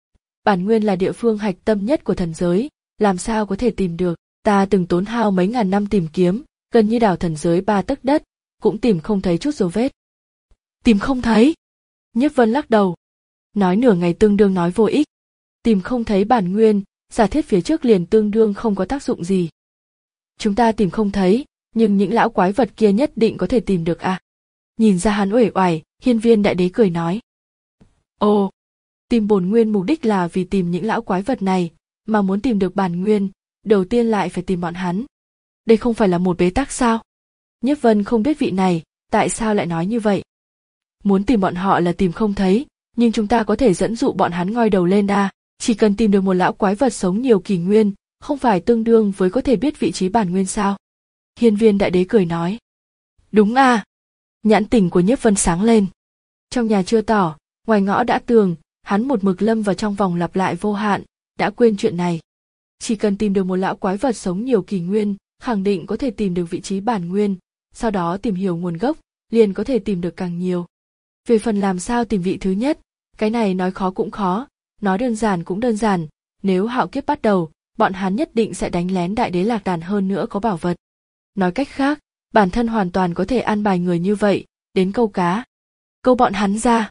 Bản nguyên là địa phương hạch tâm nhất của thần giới, làm sao có thể tìm được, ta từng tốn hao mấy ngàn năm tìm kiếm, gần như đào thần giới ba tấc đất, cũng tìm không thấy chút dấu vết. Tìm không thấy? Nhiếp Vân lắc đầu. Nói nửa ngày tương đương nói vô ích. Tìm không thấy bản nguyên, giả thiết phía trước liền tương đương không có tác dụng gì. Chúng ta tìm không thấy, nhưng những lão quái vật kia nhất định có thể tìm được à? Nhìn ra hắn uể oải, hiên viên đại đế cười nói. Ồ, tìm bổn nguyên mục đích là vì tìm những lão quái vật này, mà muốn tìm được bản nguyên, đầu tiên lại phải tìm bọn hắn. Đây không phải là một bế tắc sao? Nhiếp Vân không biết vị này, tại sao lại nói như vậy? Muốn tìm bọn họ là tìm không thấy, nhưng chúng ta có thể dẫn dụ bọn hắn ngoi đầu lên à, chỉ cần tìm được một lão quái vật sống nhiều kỷ nguyên, không phải tương đương với có thể biết vị trí bản nguyên sao? Hiên viên đại đế cười nói. Đúng à. Nhãn tình của Nhiếp Vân sáng lên. Trong nhà chưa tỏ, ngoài ngõ đã tường, hắn một mực lâm vào trong vòng lặp lại vô hạn, đã quên chuyện này. Chỉ cần tìm được một lão quái vật sống nhiều kỷ nguyên, khẳng định có thể tìm được vị trí bản nguyên, sau đó tìm hiểu nguồn gốc, liền có thể tìm được càng nhiều. Về phần làm sao tìm vị thứ nhất, cái này nói khó cũng khó, nói đơn giản cũng đơn giản, nếu hạo kiếp bắt đầu, bọn hắn nhất định sẽ đánh lén đại đế lạc đàn hơn nữa có bảo vật. Nói cách khác, bản thân hoàn toàn có thể an bài người như vậy, đến câu cá. Câu bọn hắn ra.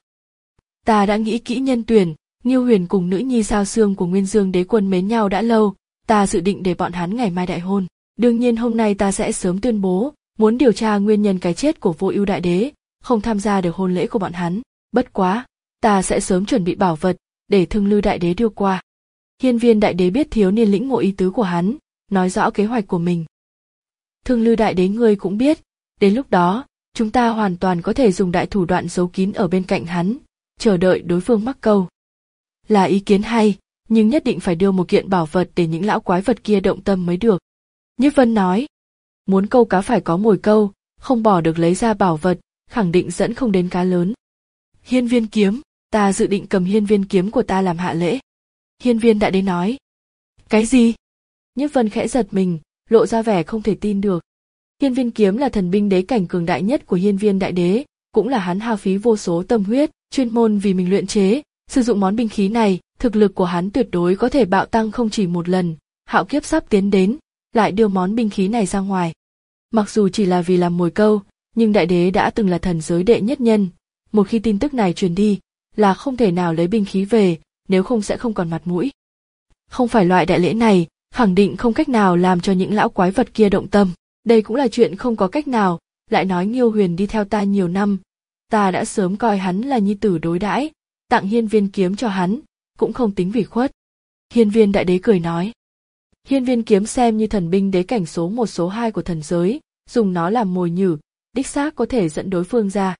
Ta đã nghĩ kỹ nhân tuyển, Nghiêu Huyền cùng nữ nhi Sao Xương của Nguyên Dương đế quân mến nhau đã lâu, ta dự định để bọn hắn ngày mai đại hôn. Đương nhiên hôm nay ta sẽ sớm tuyên bố, muốn điều tra nguyên nhân cái chết của Vô Ưu đại đế, không tham gia được hôn lễ của bọn hắn. Bất quá, ta sẽ sớm chuẩn bị bảo vật, để Thương Lư đại đế đưa qua. Hiên viên đại đế biết thiếu niên lĩnh ngộ ý tứ của hắn, nói rõ kế hoạch của mình. Thương Lư đại đế ngươi cũng biết, đến lúc đó, chúng ta hoàn toàn có thể dùng đại thủ đoạn giấu kín ở bên cạnh hắn, chờ đợi đối phương mắc câu. Là ý kiến hay, nhưng nhất định phải đưa một kiện bảo vật để những lão quái vật kia động tâm mới được. Nhiếp Vân nói, muốn câu cá phải có mồi câu, không bỏ được lấy ra bảo vật, khẳng định dẫn không đến cá lớn. Hiên viên kiếm, ta dự định cầm hiên viên kiếm của ta làm hạ lễ. Hiên viên đại đế nói. Cái gì? Nhiếp Vân khẽ giật mình, lộ ra vẻ không thể tin được. Hiên viên kiếm là thần binh đế cảnh cường đại nhất của hiên viên đại đế, cũng là hắn hao phí vô số tâm huyết, chuyên môn vì mình luyện chế, sử dụng món binh khí này, thực lực của hắn tuyệt đối có thể bạo tăng không chỉ một lần, hạo kiếp sắp tiến đến, lại đưa món binh khí này ra ngoài. Mặc dù chỉ là vì làm mồi câu, nhưng đại đế đã từng là thần giới đệ nhất nhân, một khi tin tức này truyền đi, là không thể nào lấy binh khí về, nếu không sẽ không còn mặt mũi. Không phải loại đại lễ này, khẳng định không cách nào làm cho những lão quái vật kia động tâm, đây cũng là chuyện không có cách nào, lại nói Nghiêu Huyền đi theo ta nhiều năm, ta đã sớm coi hắn là nhi tử đối đãi, tặng hiên viên kiếm cho hắn, cũng không tính ủy khuất. Hiên viên đại đế cười nói. Hiên viên kiếm xem như thần binh đế cảnh số một số hai của thần giới, dùng nó làm mồi nhử, đích xác có thể dẫn đối phương ra.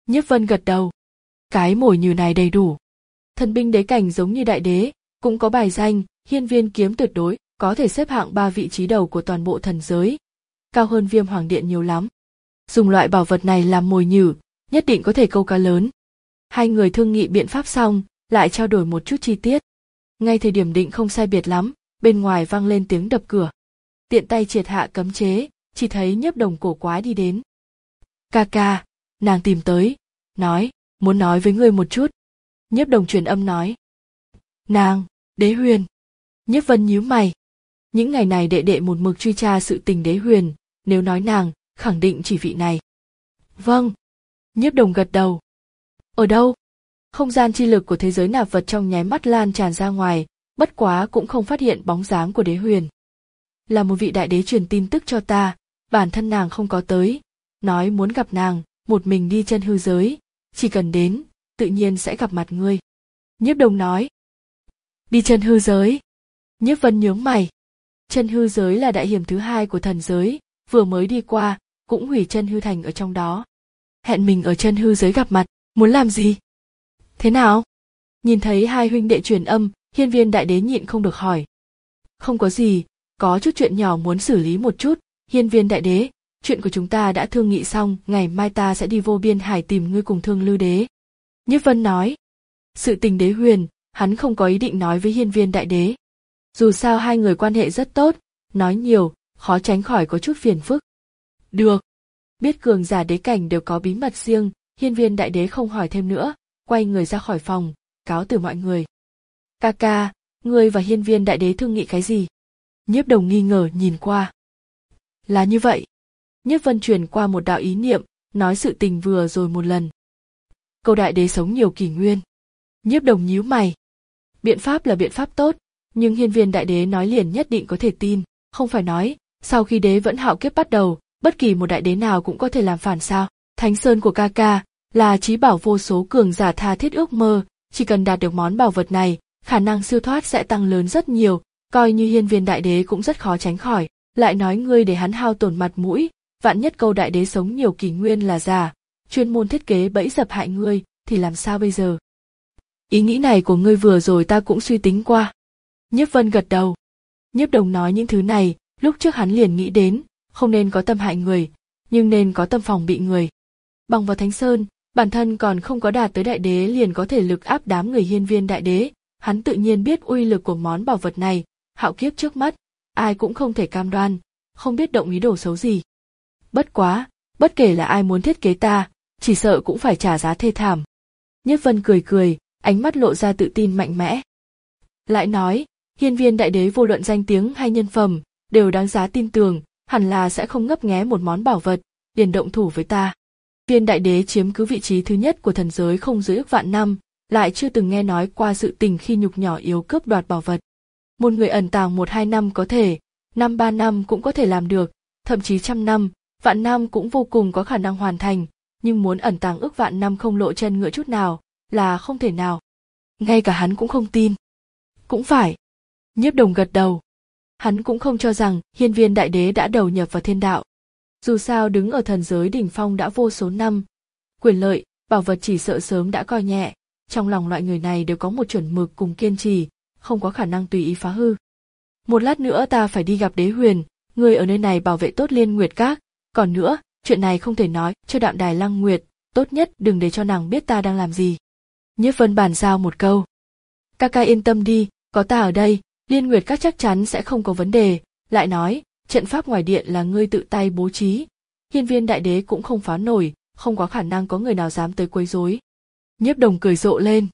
Nhiếp Vân gật đầu. Cái mồi nhử này đầy đủ. Thần binh đế cảnh giống như đại đế, cũng có bài danh, hiên viên kiếm tuyệt đối, có thể xếp hạng ba vị trí đầu của toàn bộ thần giới. Cao hơn Viêm Hoàng Điện nhiều lắm. Dùng loại bảo vật này làm mồi nhử, nhất định có thể câu cá lớn. Hai người thương nghị biện pháp xong, lại trao đổi một chút chi tiết. Ngay thời điểm định không sai biệt lắm, bên ngoài vang lên tiếng đập cửa. Tiện tay triệt hạ cấm chế, chỉ thấy Nhiếp Đồng cổ quái đi đến. Ca ca, nàng tìm tới, nói, muốn nói với ngươi một chút. Nhiếp Đồng truyền âm nói. Nàng, Đế Huyền. Nhiếp Vân nhíu mày. Những ngày này đệ đệ một mực truy tra sự tình Đế Huyền, nếu nói nàng, khẳng định chỉ vị này. Vâng. Nhiếp Đồng gật đầu. Ở đâu? Không gian chi lực của thế giới nạp vật trong nháy mắt lan tràn ra ngoài, bất quá cũng không phát hiện bóng dáng của Đế Huyền. Là một vị đại đế truyền tin tức cho ta, bản thân nàng không có tới, nói muốn gặp nàng, một mình đi chân hư giới, chỉ cần đến, tự nhiên sẽ gặp mặt ngươi. Nhiếp Đồng nói. Đi chân hư giới. Nhiếp Vân nhướng mày. Chân hư giới là đại hiểm thứ hai của thần giới, vừa mới đi qua, cũng hủy chân hư thành ở trong đó. Hẹn mình ở chân hư giới gặp mặt, muốn làm gì? Thế nào? Nhìn thấy hai huynh đệ truyền âm, hiên viên đại đế nhịn không được hỏi. Không có gì, có chút chuyện nhỏ muốn xử lý một chút, hiên viên đại đế, chuyện của chúng ta đã thương nghị xong, ngày mai ta sẽ đi vô biên hải tìm ngươi cùng Thương Lư đế. Nhiếp Vân nói. Sự tình Đế Huyền, hắn không có ý định nói với hiên viên đại đế. Dù sao hai người quan hệ rất tốt, nói nhiều, khó tránh khỏi có chút phiền phức. Được. Biết cường giả đế cảnh đều có bí mật riêng, hiên viên đại đế không hỏi thêm nữa, quay người ra khỏi phòng, cáo từ mọi người. Ca ca, ngươi và hiên viên đại đế thương nghị cái gì? Nhiếp Đồng nghi ngờ nhìn qua. Là như vậy. Nhiếp Vân truyền qua một đạo ý niệm, nói sự tình vừa rồi một lần. Câu đại đế sống nhiều kỷ nguyên. Nhiếp Đồng nhíu mày. Biện pháp là biện pháp tốt, nhưng hiên viên đại đế nói liền nhất định có thể tin, không phải nói, sau khi đế vẫn hạo kiếp bắt đầu, bất kỳ một đại đế nào cũng có thể làm phản sao? Thánh Sơn của ca ca là chí bảo vô số cường giả tha thiết ước mơ, chỉ cần đạt được món bảo vật này, khả năng siêu thoát sẽ tăng lớn rất nhiều, coi như hiên viên đại đế cũng rất khó tránh khỏi. Lại nói ngươi để hắn hao tổn mặt mũi, vạn nhất câu đại đế sống nhiều kỷ nguyên là giả, chuyên môn thiết kế bẫy dập hại ngươi, thì làm sao bây giờ? Ý nghĩ này của ngươi vừa rồi ta cũng suy tính qua. Nhiếp Vân gật đầu. Nhiếp Đồng nói những thứ này, lúc trước hắn liền nghĩ đến, không nên có tâm hại người, nhưng nên có tâm phòng bị người. Bằng vào Thánh Sơn, bản thân còn không có đạt tới đại đế liền có thể lực áp đám người hiên viên đại đế, hắn tự nhiên biết uy lực của món bảo vật này, hạo kiếp trước mắt, ai cũng không thể cam đoan, không biết động ý đồ xấu gì. Bất quá, bất kể là ai muốn thiết kế ta, chỉ sợ cũng phải trả giá thê thảm. Nhiếp Vân cười cười, ánh mắt lộ ra tự tin mạnh mẽ. Lại nói, hiên viên đại đế vô luận danh tiếng hay nhân phẩm, đều đáng giá tin tưởng, hẳn là sẽ không ngấp nghé một món bảo vật, liền động thủ với ta. Viên đại đế chiếm cứ vị trí thứ nhất của thần giới không dưới ước vạn năm, lại chưa từng nghe nói qua sự tình khi nhục nhỏ yếu cướp đoạt bảo vật. Một người ẩn tàng một hai năm có thể, năm ba năm cũng có thể làm được, thậm chí trăm năm, vạn năm cũng vô cùng có khả năng hoàn thành, nhưng muốn ẩn tàng ước vạn năm không lộ chân ngựa chút nào, là không thể nào. Ngay cả hắn cũng không tin. Cũng phải. Nhiếp Đồng gật đầu. Hắn cũng không cho rằng hiên viên đại đế đã đầu nhập vào thiên đạo. Dù sao đứng ở thần giới đỉnh phong đã vô số năm, quyền lợi, bảo vật chỉ sợ sớm đã coi nhẹ, trong lòng loại người này đều có một chuẩn mực cùng kiên trì, không có khả năng tùy ý phá hư. Một lát nữa ta phải đi gặp Đế Huyền, người ở nơi này bảo vệ tốt Liên Nguyệt Các, còn nữa, chuyện này không thể nói cho Đạm Đài Lăng Nguyệt, tốt nhất đừng để cho nàng biết ta đang làm gì. Nhiếp Vân bàn giao một câu. Ca ca yên tâm đi, có ta ở đây, Liên Nguyệt Các chắc chắn sẽ không có vấn đề, lại nói, trận pháp ngoài điện là ngươi tự tay bố trí, hiên viên đại đế cũng không phá nổi, không có khả năng có người nào dám tới quấy rối. Nhiếp Đồng cười rộ lên.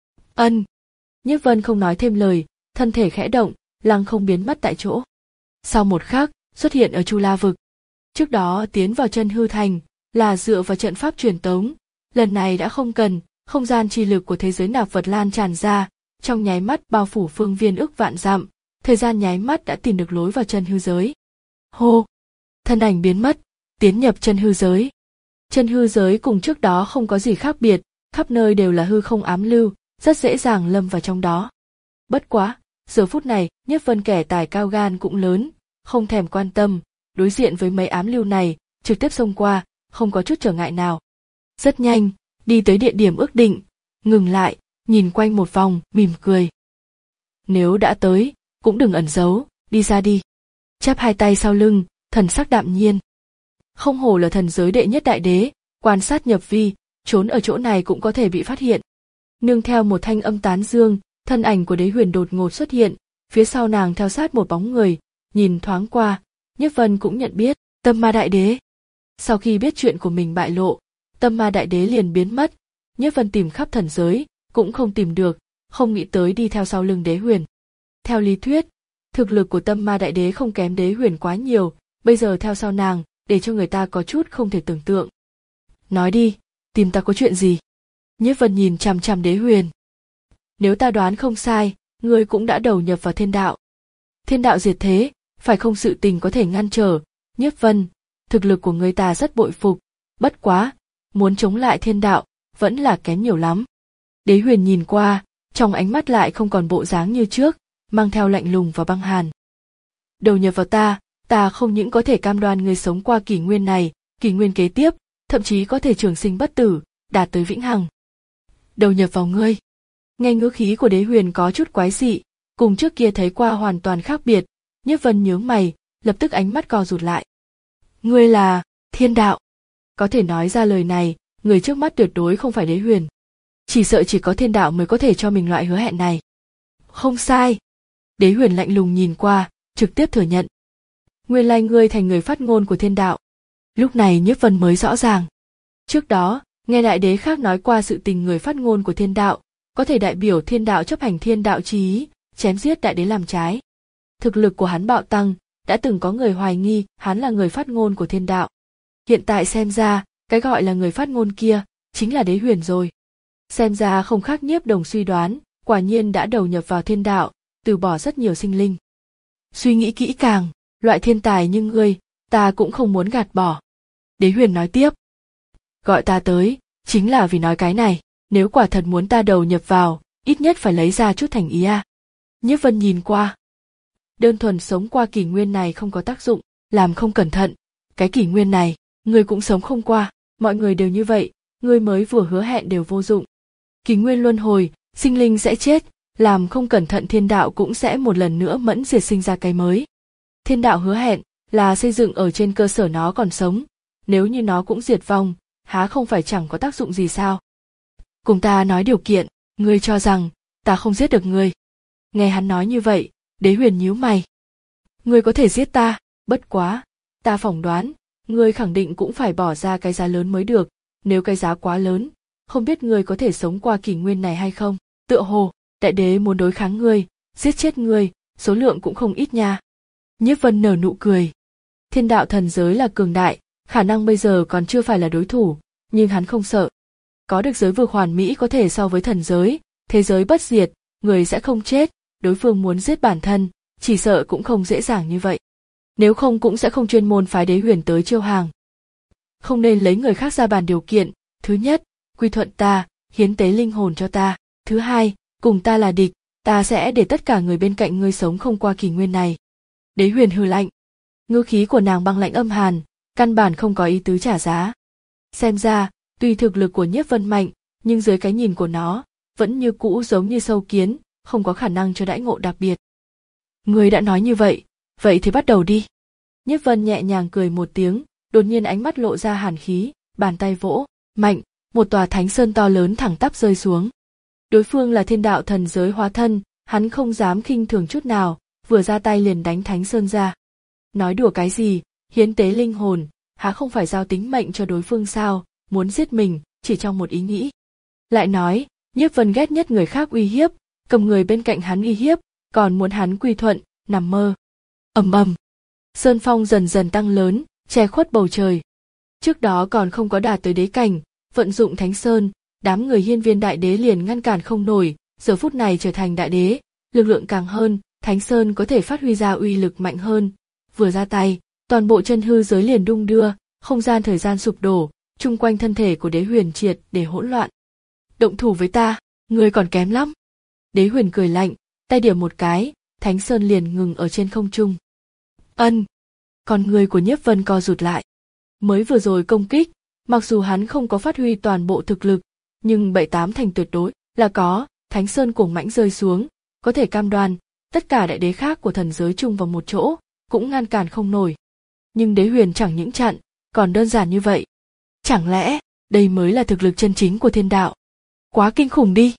Ân. Nhiếp Vân không nói thêm lời, thân thể khẽ động, lăng không biến mất tại chỗ. Sau một khắc, xuất hiện ở Chu La vực. Trước đó tiến vào chân hư thành, là dựa vào trận pháp truyền tống, lần này đã không cần, không gian chi lực của thế giới nạp vật lan tràn ra, trong nháy mắt bao phủ phương viên ức vạn dặm, thời gian nháy mắt đã tìm được lối vào chân hư giới. Hô! Thân ảnh biến mất, tiến nhập chân hư giới. Chân hư giới cùng trước đó không có gì khác biệt, khắp nơi đều là hư không ám lưu, rất dễ dàng lâm vào trong đó. Bất quá, giờ phút này, Nhiếp Vân kẻ tài cao gan cũng lớn, không thèm quan tâm, đối diện với mấy ám lưu này, trực tiếp xông qua, không có chút trở ngại nào. Rất nhanh, đi tới địa điểm ước định, ngừng lại, nhìn quanh một vòng, mỉm cười. Nếu đã tới, cũng đừng ẩn giấu, đi ra đi. Chắp hai tay sau lưng, thần sắc đạm nhiên. Không hổ là thần giới đệ nhất đại đế, quan sát nhập vi, trốn ở chỗ này cũng có thể bị phát hiện. Nương theo một thanh âm tán dương, thân ảnh của Đế Huyền đột ngột xuất hiện, phía sau nàng theo sát một bóng người, nhìn thoáng qua, Nhiếp Vân cũng nhận biết, Tâm Ma Đại Đế. Sau khi biết chuyện của mình bại lộ, Tâm Ma Đại Đế liền biến mất, Nhiếp Vân tìm khắp thần giới, cũng không tìm được, không nghĩ tới đi theo sau lưng Đế Huyền. Theo lý thuyết, thực lực của Tâm Ma Đại Đế không kém Đế Huyền quá nhiều, bây giờ theo sau nàng, để cho người ta có chút không thể tưởng tượng. Nói đi, tìm ta có chuyện gì? Nhiếp Vân nhìn chằm chằm Đế Huyền. Nếu ta đoán không sai, ngươi cũng đã đầu nhập vào thiên đạo. Thiên đạo diệt thế, phải không sự tình có thể ngăn trở, Nhiếp Vân, thực lực của ngươi ta rất bội phục, bất quá, muốn chống lại thiên đạo, vẫn là kém nhiều lắm. Đế Huyền nhìn qua, trong ánh mắt lại không còn bộ dáng như trước, mang theo lạnh lùng và băng hàn. Đầu nhập vào ta, ta không những có thể cam đoan ngươi sống qua kỷ nguyên này, kỷ nguyên kế tiếp, thậm chí có thể trường sinh bất tử, đạt tới vĩnh hằng. Đầu nhập vào ngươi. Nghe ngữ khí của Đế Huyền có chút quái dị, cùng trước kia thấy qua hoàn toàn khác biệt, Nhiếp Vân nhướng mày, lập tức ánh mắt co rụt lại. Ngươi là thiên đạo. Có thể nói ra lời này, người trước mắt tuyệt đối không phải Đế Huyền. Chỉ sợ chỉ có thiên đạo mới có thể cho mình loại hứa hẹn này. Không sai. Đế Huyền lạnh lùng nhìn qua, trực tiếp thừa nhận. Nguyên lai ngươi thành người phát ngôn của thiên đạo. Lúc này Nhiếp Vân mới rõ ràng. Trước đó, nghe đại đế khác nói qua sự tình người phát ngôn của thiên đạo, có thể đại biểu thiên đạo chấp hành thiên đạo chí ý, chém giết đại đế làm trái. Thực lực của hắn bạo tăng, đã từng có người hoài nghi hắn là người phát ngôn của thiên đạo. Hiện tại xem ra, cái gọi là người phát ngôn kia, chính là Đế Huyền rồi. Xem ra không khác Nhiếp Đồng suy đoán, quả nhiên đã đầu nhập vào thiên đạo, từ bỏ rất nhiều sinh linh. Suy nghĩ kỹ càng, loại thiên tài như ngươi, ta cũng không muốn gạt bỏ. Đế Huyền nói tiếp. Gọi ta tới, chính là vì nói cái này, nếu quả thật muốn ta đầu nhập vào, ít nhất phải lấy ra chút thành ý à. Nhiếp Vân nhìn qua. Đơn thuần sống qua kỷ nguyên này không có tác dụng, làm không cẩn thận. Cái kỷ nguyên này, ngươi cũng sống không qua, mọi người đều như vậy, ngươi mới vừa hứa hẹn đều vô dụng. Kỷ nguyên luân hồi, sinh linh sẽ chết, làm không cẩn thận thiên đạo cũng sẽ một lần nữa mẫn diệt sinh ra cái mới. Thiên đạo hứa hẹn là xây dựng ở trên cơ sở nó còn sống, nếu như nó cũng diệt vong, há không phải chẳng có tác dụng gì sao? Cùng ta nói điều kiện, ngươi cho rằng ta không giết được ngươi. Nghe hắn nói như vậy, Đế Huyền nhíu mày. Ngươi có thể giết ta, bất quá, ta phỏng đoán, ngươi khẳng định cũng phải bỏ ra cái giá lớn mới được, nếu cái giá quá lớn, không biết ngươi có thể sống qua kỷ nguyên này hay không. Tựa hồ, đại đế muốn đối kháng ngươi, giết chết ngươi, số lượng cũng không ít nha. Nhiếp Vân nở nụ cười. Thiên đạo thần giới là cường đại, khả năng bây giờ còn chưa phải là đối thủ, nhưng hắn không sợ. Có được giới vực hoàn mỹ có thể so với thần giới, thế giới bất diệt, người sẽ không chết, đối phương muốn giết bản thân, chỉ sợ cũng không dễ dàng như vậy. Nếu không cũng sẽ không chuyên môn phái Đế Huyền tới chiêu hàng. Không nên lấy người khác ra bàn điều kiện, thứ nhất, quy thuận ta, hiến tế linh hồn cho ta, thứ hai, cùng ta là địch, ta sẽ để tất cả người bên cạnh ngươi sống không qua kỷ nguyên này. Đế Huyền hừ lạnh. Ngữ khí của nàng băng lạnh âm hàn, căn bản không có ý tứ trả giá. Xem ra, tuy thực lực của Nhiếp Vân mạnh, nhưng dưới cái nhìn của nó, vẫn như cũ giống như sâu kiến, không có khả năng cho đãi ngộ đặc biệt. Ngươi đã nói như vậy, vậy thì bắt đầu đi. Nhiếp Vân nhẹ nhàng cười một tiếng, đột nhiên ánh mắt lộ ra hàn khí, bàn tay vỗ, mạnh, một tòa thánh sơn to lớn thẳng tắp rơi xuống. Đối phương là thiên đạo thần giới hóa thân, hắn không dám khinh thường chút nào, vừa ra tay liền đánh thánh sơn ra. Nói đùa cái gì, hiến tế linh hồn, há không phải giao tính mệnh cho đối phương sao, muốn giết mình, chỉ trong một ý nghĩ. Lại nói, Nhiếp Vân ghét nhất người khác uy hiếp, cầm người bên cạnh hắn uy hiếp, còn muốn hắn quy thuận, nằm mơ. Ầm ầm, sơn phong dần dần tăng lớn, che khuất bầu trời. Trước đó còn không có đạt tới đế cảnh, vận dụng thánh sơn, đám người hiên viên đại đế liền ngăn cản không nổi, giờ phút này trở thành đại đế, lực lượng càng hơn, thánh sơn có thể phát huy ra uy lực mạnh hơn. Vừa ra tay, toàn bộ chân hư giới liền đung đưa, không gian thời gian sụp đổ, chung quanh thân thể của Đế Huyền triệt để hỗn loạn. Động thủ với ta, ngươi còn kém lắm. Đế Huyền cười lạnh, tay điểm một cái, thánh sơn liền ngừng ở trên không trung. Ân, con người của Nhiếp Vân co rụt lại. Mới vừa rồi công kích, mặc dù hắn không có phát huy toàn bộ thực lực, nhưng bảy tám thành tuyệt đối là có. Thánh Sơn cuồng mãnh rơi xuống, có thể cam đoan tất cả đại đế khác của thần giới chung vào một chỗ cũng ngăn cản không nổi. Nhưng Đế Huyền chẳng những chặn, còn đơn giản như vậy. Chẳng lẽ đây mới là thực lực chân chính của thiên đạo? Quá kinh khủng đi.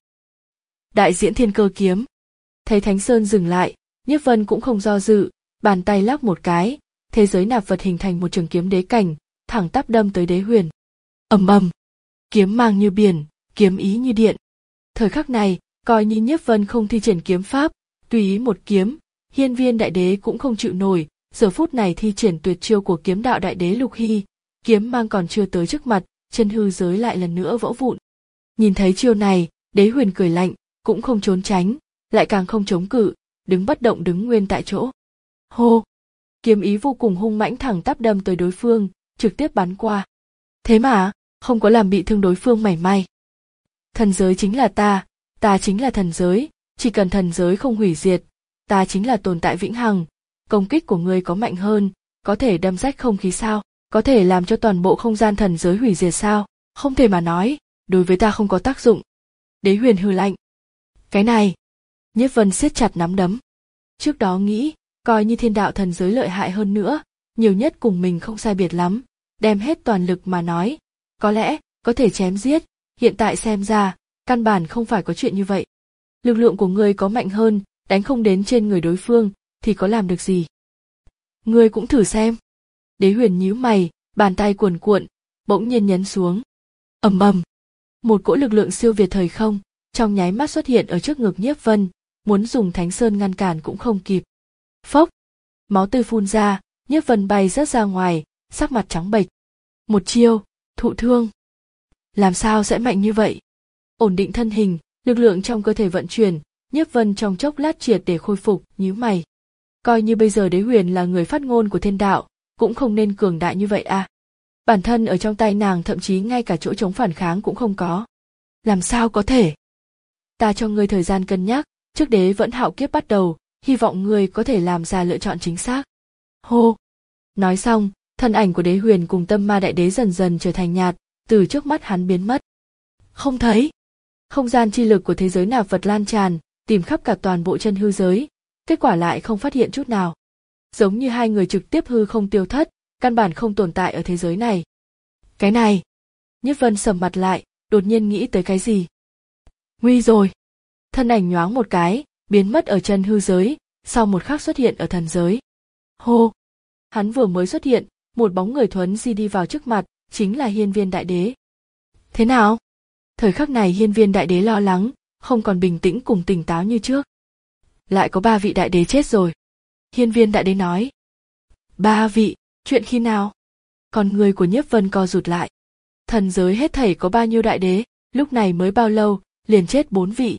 Đại diễn thiên cơ kiếm. Thấy Thánh Sơn dừng lại, Nhiếp Vân cũng không do dự, bàn tay lắc một cái, thế giới nạp vật hình thành một trường kiếm đế cảnh, thẳng tắp đâm tới Đế Huyền. Ầm ầm, kiếm mang như biển, kiếm ý như điện. Thời khắc này, coi như Nhiếp Vân không thi triển kiếm pháp, tùy ý một kiếm, Hiên Viên Đại Đế cũng không chịu nổi. Giờ phút này thi triển tuyệt chiêu của kiếm đạo đại đế Lục Hy, kiếm mang còn chưa tới trước mặt, chân hư giới lại lần nữa vỡ vụn. Nhìn thấy chiêu này, Đế Huyền cười lạnh, cũng không trốn tránh, lại càng không chống cự, đứng bất động đứng nguyên tại chỗ. Hô! Kiếm ý vô cùng hung mãnh thẳng tắp đâm tới đối phương, trực tiếp bắn qua. Thế mà, không có làm bị thương đối phương mảy may. Thần giới chính là ta, ta chính là thần giới, chỉ cần thần giới không hủy diệt, ta chính là tồn tại vĩnh hằng. Công kích của ngươi có mạnh hơn, có thể đâm rách không khí sao? Có thể làm cho toàn bộ không gian thần giới hủy diệt sao? Không thể mà nói, đối với ta không có tác dụng. Đế Huyền hừ lạnh. Cái này, Nhiếp Vân siết chặt nắm đấm. Trước đó nghĩ, coi như thiên đạo thần giới lợi hại hơn nữa, nhiều nhất cùng mình không sai biệt lắm, đem hết toàn lực mà nói, có lẽ có thể chém giết, hiện tại xem ra, căn bản không phải có chuyện như vậy. Lực lượng của ngươi có mạnh hơn, đánh không đến trên người đối phương, thì có làm được gì? Ngươi cũng thử xem. Đế Huyền nhíu mày, bàn tay cuồn cuộn, bỗng nhiên nhấn xuống. Ầm ầm, một cỗ lực lượng siêu việt thời không, trong nháy mắt xuất hiện ở trước ngực Nhiếp Vân, muốn dùng Thánh Sơn ngăn cản cũng không kịp. Phốc, máu tươi phun ra, Nhiếp Vân bay rớt ra ngoài, sắc mặt trắng bệch. Một chiêu, thụ thương. Làm sao sẽ mạnh như vậy? Ổn định thân hình, lực lượng trong cơ thể vận chuyển, Nhiếp Vân trong chốc lát triệt để khôi phục, nhíu mày. Coi như bây giờ Đế Huyền là người phát ngôn của thiên đạo, cũng không nên cường đại như vậy à. Bản thân ở trong tay nàng thậm chí ngay cả chỗ chống phản kháng cũng không có. Làm sao có thể? Ta cho ngươi thời gian cân nhắc, trước đế vẫn hạo kiếp bắt đầu, hy vọng ngươi có thể làm ra lựa chọn chính xác. Hô! Nói xong, thân ảnh của Đế Huyền cùng Tâm Ma Đại Đế dần dần trở thành nhạt, từ trước mắt hắn biến mất. Không thấy! Không gian chi lực của thế giới nạp vật lan tràn, tìm khắp cả toàn bộ chân hư giới, kết quả lại không phát hiện chút nào. Giống như hai người trực tiếp hư không tiêu thất, căn bản không tồn tại ở thế giới này. Cái này! Nhiếp Vân sầm mặt lại, đột nhiên nghĩ tới cái gì. Nguy rồi! Thân ảnh nhoáng một cái, biến mất ở chân hư giới, sau một khắc xuất hiện ở thần giới. Hô! Hắn vừa mới xuất hiện, một bóng người thuấn di đi vào trước mặt, chính là Hiên Viên Đại Đế. Thế nào? Thời khắc này Hiên Viên Đại Đế lo lắng, không còn bình tĩnh cùng tỉnh táo như trước. Lại có ba vị đại đế chết rồi. Hiên Viên Đại Đế nói. Ba vị, chuyện khi nào? Còn người của Nhiếp Vân co rụt lại. Thần giới hết thảy có bao nhiêu đại đế, lúc này mới bao lâu, liền chết bốn vị.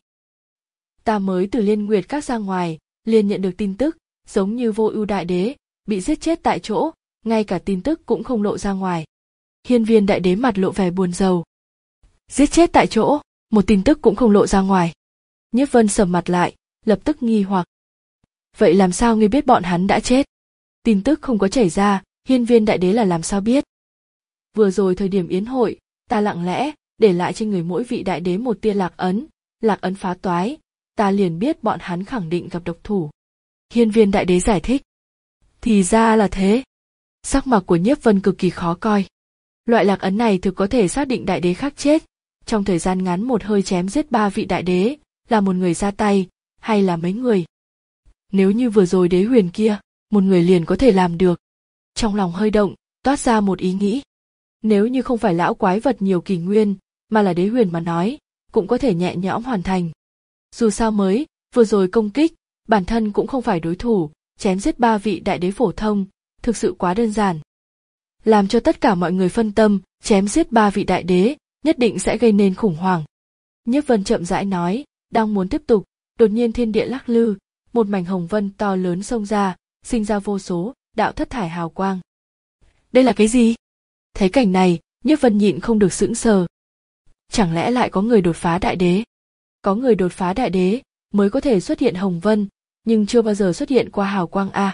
Ta mới từ Liên Nguyệt Các ra ngoài, liền nhận được tin tức, giống như Vô Ưu Đại Đế, bị giết chết tại chỗ, ngay cả tin tức cũng không lộ ra ngoài. Hiên Viên Đại Đế mặt lộ vẻ buồn rầu. Giết chết tại chỗ, một tin tức cũng không lộ ra ngoài. Nhiếp Vân sầm mặt lại, lập tức nghi hoặc. Vậy làm sao ngươi biết bọn hắn đã chết? Tin tức không có chảy ra, Hiên Viên Đại Đế là làm sao biết? Vừa rồi thời điểm yến hội, ta lặng lẽ để lại trên người mỗi vị đại đế một tia lạc ấn, lạc ấn phá toái, ta liền biết bọn hắn khẳng định gặp độc thủ. Hiên Viên Đại Đế giải thích. Thì ra là thế. Sắc mặt của Nhiếp Vân cực kỳ khó coi. Loại lạc ấn này thực có thể xác định đại đế khác chết, trong thời gian ngắn một hơi chém giết ba vị đại đế, là một người ra tay, hay là mấy người? Nếu như vừa rồi Đế Huyền kia, một người liền có thể làm được. Trong lòng hơi động, toát ra một ý nghĩ. Nếu như không phải lão quái vật nhiều kỷ nguyên, mà là Đế Huyền mà nói, cũng có thể nhẹ nhõm hoàn thành. Dù sao mới, vừa rồi công kích, bản thân cũng không phải đối thủ, chém giết ba vị đại đế phổ thông, thực sự quá đơn giản. Làm cho tất cả mọi người phân tâm, chém giết ba vị đại đế, nhất định sẽ gây nên khủng hoảng. Nhiếp Vân chậm rãi nói, đang muốn tiếp tục, đột nhiên thiên địa lắc lư, một mảnh hồng vân to lớn xông ra, sinh ra vô số đạo thất thải hào quang. Đây là cái gì? Thấy cảnh này, Nhiếp Vân nhịn không được sững sờ. Chẳng lẽ lại có người đột phá đại đế? Có người đột phá đại đế mới có thể xuất hiện hồng vân, nhưng chưa bao giờ xuất hiện qua hào quang a.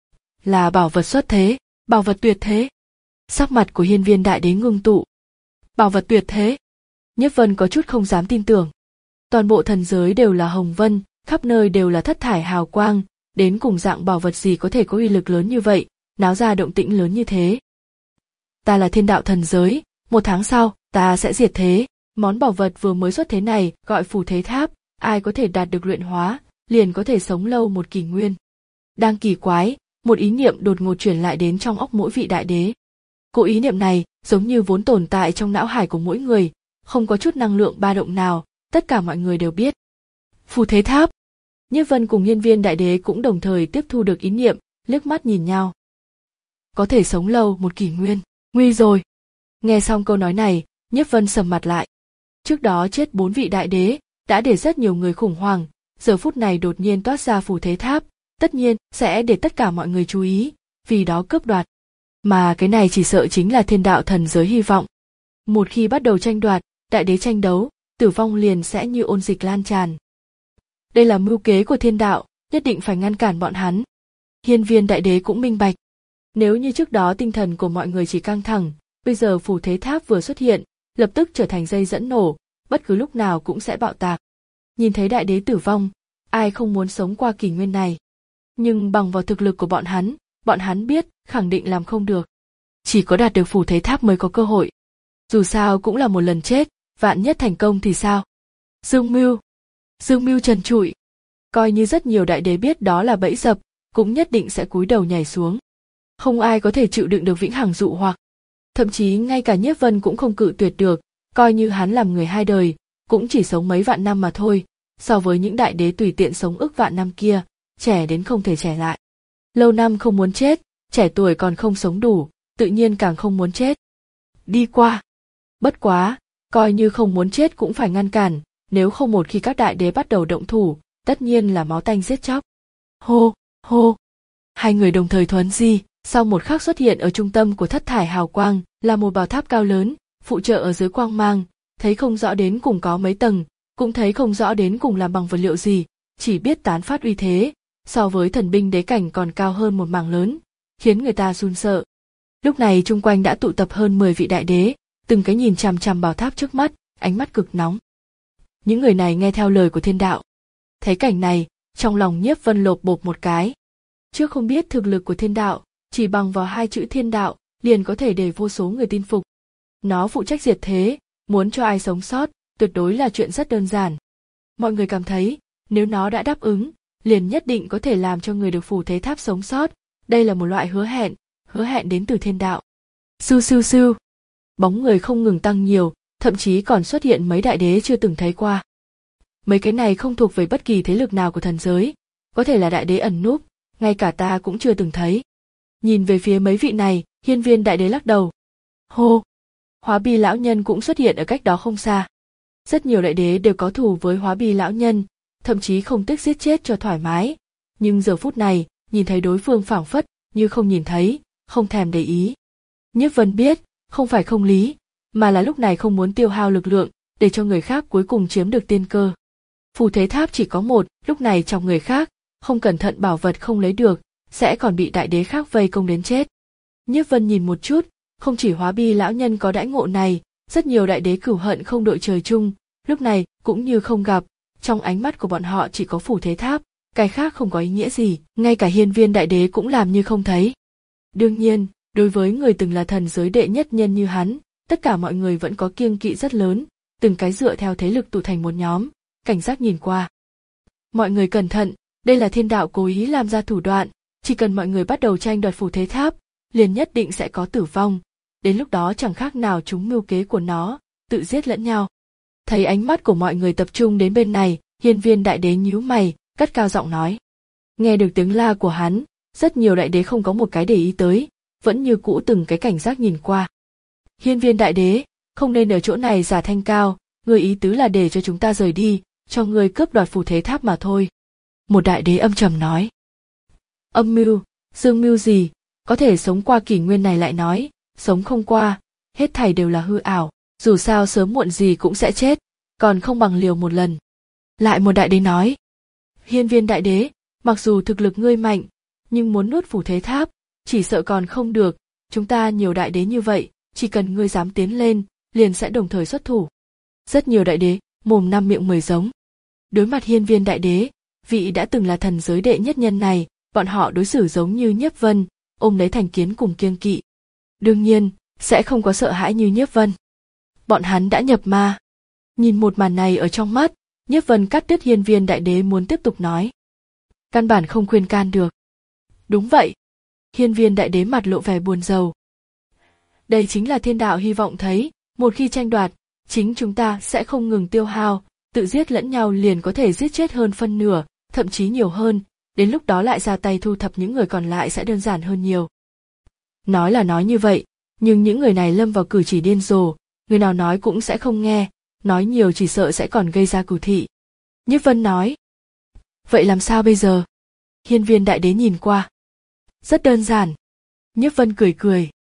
Là bảo vật xuất thế, bảo vật tuyệt thế. Sắc mặt của Hiên Viên Đại Đế ngưng tụ. Bảo vật tuyệt thế. Nhiếp Vân có chút không dám tin tưởng. Toàn bộ thần giới đều là hồng vân, khắp nơi đều là thất thải hào quang, đến cùng dạng bảo vật gì có thể có uy lực lớn như vậy, náo ra động tĩnh lớn như thế. Ta là thiên đạo thần giới, một tháng sau, ta sẽ diệt thế. Món bảo vật vừa mới xuất thế này gọi phù thế tháp, ai có thể đạt được luyện hóa, liền có thể sống lâu một kỷ nguyên. Đang kỳ quái, một ý niệm đột ngột chuyển lại đến trong óc mỗi vị đại đế. Cỗ ý niệm này giống như vốn tồn tại trong não hải của mỗi người, không có chút năng lượng ba động nào, tất cả mọi người đều biết. Phù thế tháp. Nhiếp Vân cùng Hiên Viên đại đế cũng đồng thời tiếp thu được ý niệm, liếc mắt nhìn nhau. Có thể sống lâu một kỷ nguyên, nguy rồi. Nghe xong câu nói này, Nhiếp Vân sầm mặt lại. Trước đó chết bốn vị đại đế, đã để rất nhiều người khủng hoảng, giờ phút này đột nhiên toát ra phù thế tháp, tất nhiên sẽ để tất cả mọi người chú ý, vì đó cướp đoạt. Mà cái này chỉ sợ chính là thiên đạo thần giới hy vọng. Một khi bắt đầu tranh đoạt, đại đế tranh đấu, tử vong liền sẽ như ôn dịch lan tràn. Đây là mưu kế của thiên đạo, nhất định phải ngăn cản bọn hắn. Hiên Viên đại đế cũng minh bạch. Nếu như trước đó tinh thần của mọi người chỉ căng thẳng, bây giờ phù thế tháp vừa xuất hiện, lập tức trở thành dây dẫn nổ, bất cứ lúc nào cũng sẽ bạo tạc. Nhìn thấy đại đế tử vong, ai không muốn sống qua kỷ nguyên này. Nhưng bằng vào thực lực của bọn hắn, bọn hắn biết, khẳng định làm không được. Chỉ có đạt được phù thế tháp mới có cơ hội. Dù sao cũng là một lần chết, vạn nhất thành công thì sao? Dương mưu. Dương mưu trần trụi. Coi như rất nhiều đại đế biết đó là bẫy dập, cũng nhất định sẽ cúi đầu nhảy xuống. Không ai có thể chịu đựng được vĩnh hằng dụ hoặc. Thậm chí ngay cả Nhiếp Vân cũng không cự tuyệt được, coi như hắn làm người hai đời, cũng chỉ sống mấy vạn năm mà thôi, so với những đại đế tùy tiện sống ức vạn năm kia, trẻ đến không thể trẻ lại. Lâu năm không muốn chết, trẻ tuổi còn không sống đủ, tự nhiên càng không muốn chết. Đi qua. Bất quá, coi như không muốn chết cũng phải ngăn cản, nếu không một khi các đại đế bắt đầu động thủ, tất nhiên là máu tanh giết chóc. Hô, hô. Hai người đồng thời thuấn di, sau một khắc xuất hiện ở trung tâm của thất thải hào quang, là một bảo tháp cao lớn, phụ trợ ở dưới quang mang, thấy không rõ đến cùng có mấy tầng, cũng thấy không rõ đến cùng làm bằng vật liệu gì, chỉ biết tán phát uy thế, so với thần binh đế cảnh còn cao hơn một mảng lớn, khiến người ta run sợ. Lúc này chung quanh đã tụ tập hơn mười vị đại đế, từng cái nhìn chằm chằm bảo tháp trước mắt, ánh mắt cực nóng. Những người này nghe theo lời của thiên đạo. Thấy cảnh này, trong lòng Nhiếp Vân lột bột một cái. Trước không biết thực lực của thiên đạo, chỉ bằng vào hai chữ thiên đạo, liền có thể để vô số người tin phục. Nó phụ trách diệt thế, muốn cho ai sống sót, tuyệt đối là chuyện rất đơn giản. Mọi người cảm thấy, nếu nó đã đáp ứng, liền nhất định có thể làm cho người được phù thế tháp sống sót, đây là một loại hứa hẹn, hứa hẹn đến từ thiên đạo. Sưu sưu sưu. Bóng người không ngừng tăng nhiều, thậm chí còn xuất hiện mấy đại đế chưa từng thấy qua. Mấy cái này không thuộc về bất kỳ thế lực nào của thần giới, có thể là đại đế ẩn núp, ngay cả ta cũng chưa từng thấy. Nhìn về phía mấy vị này, Hiên Viên đại đế lắc đầu. Hô! Hóa Bi lão nhân cũng xuất hiện ở cách đó không xa. Rất nhiều đại đế đều có thù với Hóa Bi lão nhân, thậm chí không tiếc giết chết cho thoải mái. Nhưng giờ phút này, nhìn thấy đối phương phảng phất như không nhìn thấy, không thèm để ý. Nhiếp Vân biết, không phải không lý, mà là lúc này không muốn tiêu hao lực lượng, để cho người khác cuối cùng chiếm được tiên cơ. Phù thế tháp chỉ có một, lúc này trong người khác, không cẩn thận bảo vật không lấy được, sẽ còn bị đại đế khác vây công đến chết. Nhiếp Vân nhìn một chút, không chỉ Hóa Bi lão nhân có đãi ngộ này, rất nhiều đại đế cửu hận không đội trời chung, lúc này cũng như không gặp, trong ánh mắt của bọn họ chỉ có phù thế tháp, cái khác không có ý nghĩa gì, ngay cả Hiên Viên đại đế cũng làm như không thấy. Đương nhiên, đối với người từng là thần giới đệ nhất nhân như hắn, tất cả mọi người vẫn có kiêng kỵ rất lớn, từng cái dựa theo thế lực tụ thành một nhóm, cảnh giác nhìn qua. Mọi người cẩn thận, đây là thiên đạo cố ý làm ra thủ đoạn, chỉ cần mọi người bắt đầu tranh đoạt phù thế tháp, liền nhất định sẽ có tử vong, đến lúc đó chẳng khác nào chúng mưu kế của nó, tự giết lẫn nhau. Thấy ánh mắt của mọi người tập trung đến bên này, Hiên Viên đại đế nhíu mày, cất cao giọng nói. Nghe được tiếng la của hắn, rất nhiều đại đế không có một cái để ý tới, vẫn như cũ từng cái cảnh giác nhìn qua. Hiên Viên đại đế, không nên ở chỗ này giả thanh cao, người ý tứ là để cho chúng ta rời đi, cho người cướp đoạt phù thế tháp mà thôi. Một đại đế âm trầm nói. Âm mưu, dương mưu gì, có thể sống qua kỷ nguyên này lại nói, sống không qua, hết thảy đều là hư ảo, dù sao sớm muộn gì cũng sẽ chết, còn không bằng liều một lần. Lại một đại đế nói. Hiên Viên đại đế, mặc dù thực lực ngươi mạnh, nhưng muốn nuốt phù thế tháp, chỉ sợ còn không được, chúng ta nhiều đại đế như vậy, chỉ cần ngươi dám tiến lên, liền sẽ đồng thời xuất thủ. Rất nhiều đại đế, mồm năm miệng mười giống. Đối mặt Hiên Viên đại đế, vị đã từng là thần giới đệ nhất nhân này, bọn họ đối xử giống như Nhiếp Vân, ôm lấy thành kiến cùng kiêng kỵ. Đương nhiên, sẽ không có sợ hãi như Nhiếp Vân. Bọn hắn đã nhập ma. Nhìn một màn này ở trong mắt, Nhiếp Vân cắt đứt Hiên Viên đại đế muốn tiếp tục nói. Căn bản không khuyên can được. Đúng vậy. Hiên Viên đại đế mặt lộ vẻ buồn rầu. Đây chính là thiên đạo hy vọng thấy, một khi tranh đoạt, chính chúng ta sẽ không ngừng tiêu hao, tự giết lẫn nhau liền có thể giết chết hơn phân nửa, thậm chí nhiều hơn, đến lúc đó lại ra tay thu thập những người còn lại sẽ đơn giản hơn nhiều. Nói là nói như vậy, nhưng những người này lâm vào cử chỉ điên rồ, người nào nói cũng sẽ không nghe, nói nhiều chỉ sợ sẽ còn gây ra cửu thị. Nhiếp Vân nói. Vậy làm sao bây giờ? Hiên Viên đại đế nhìn qua. Rất đơn giản. Nhiếp Vân cười cười.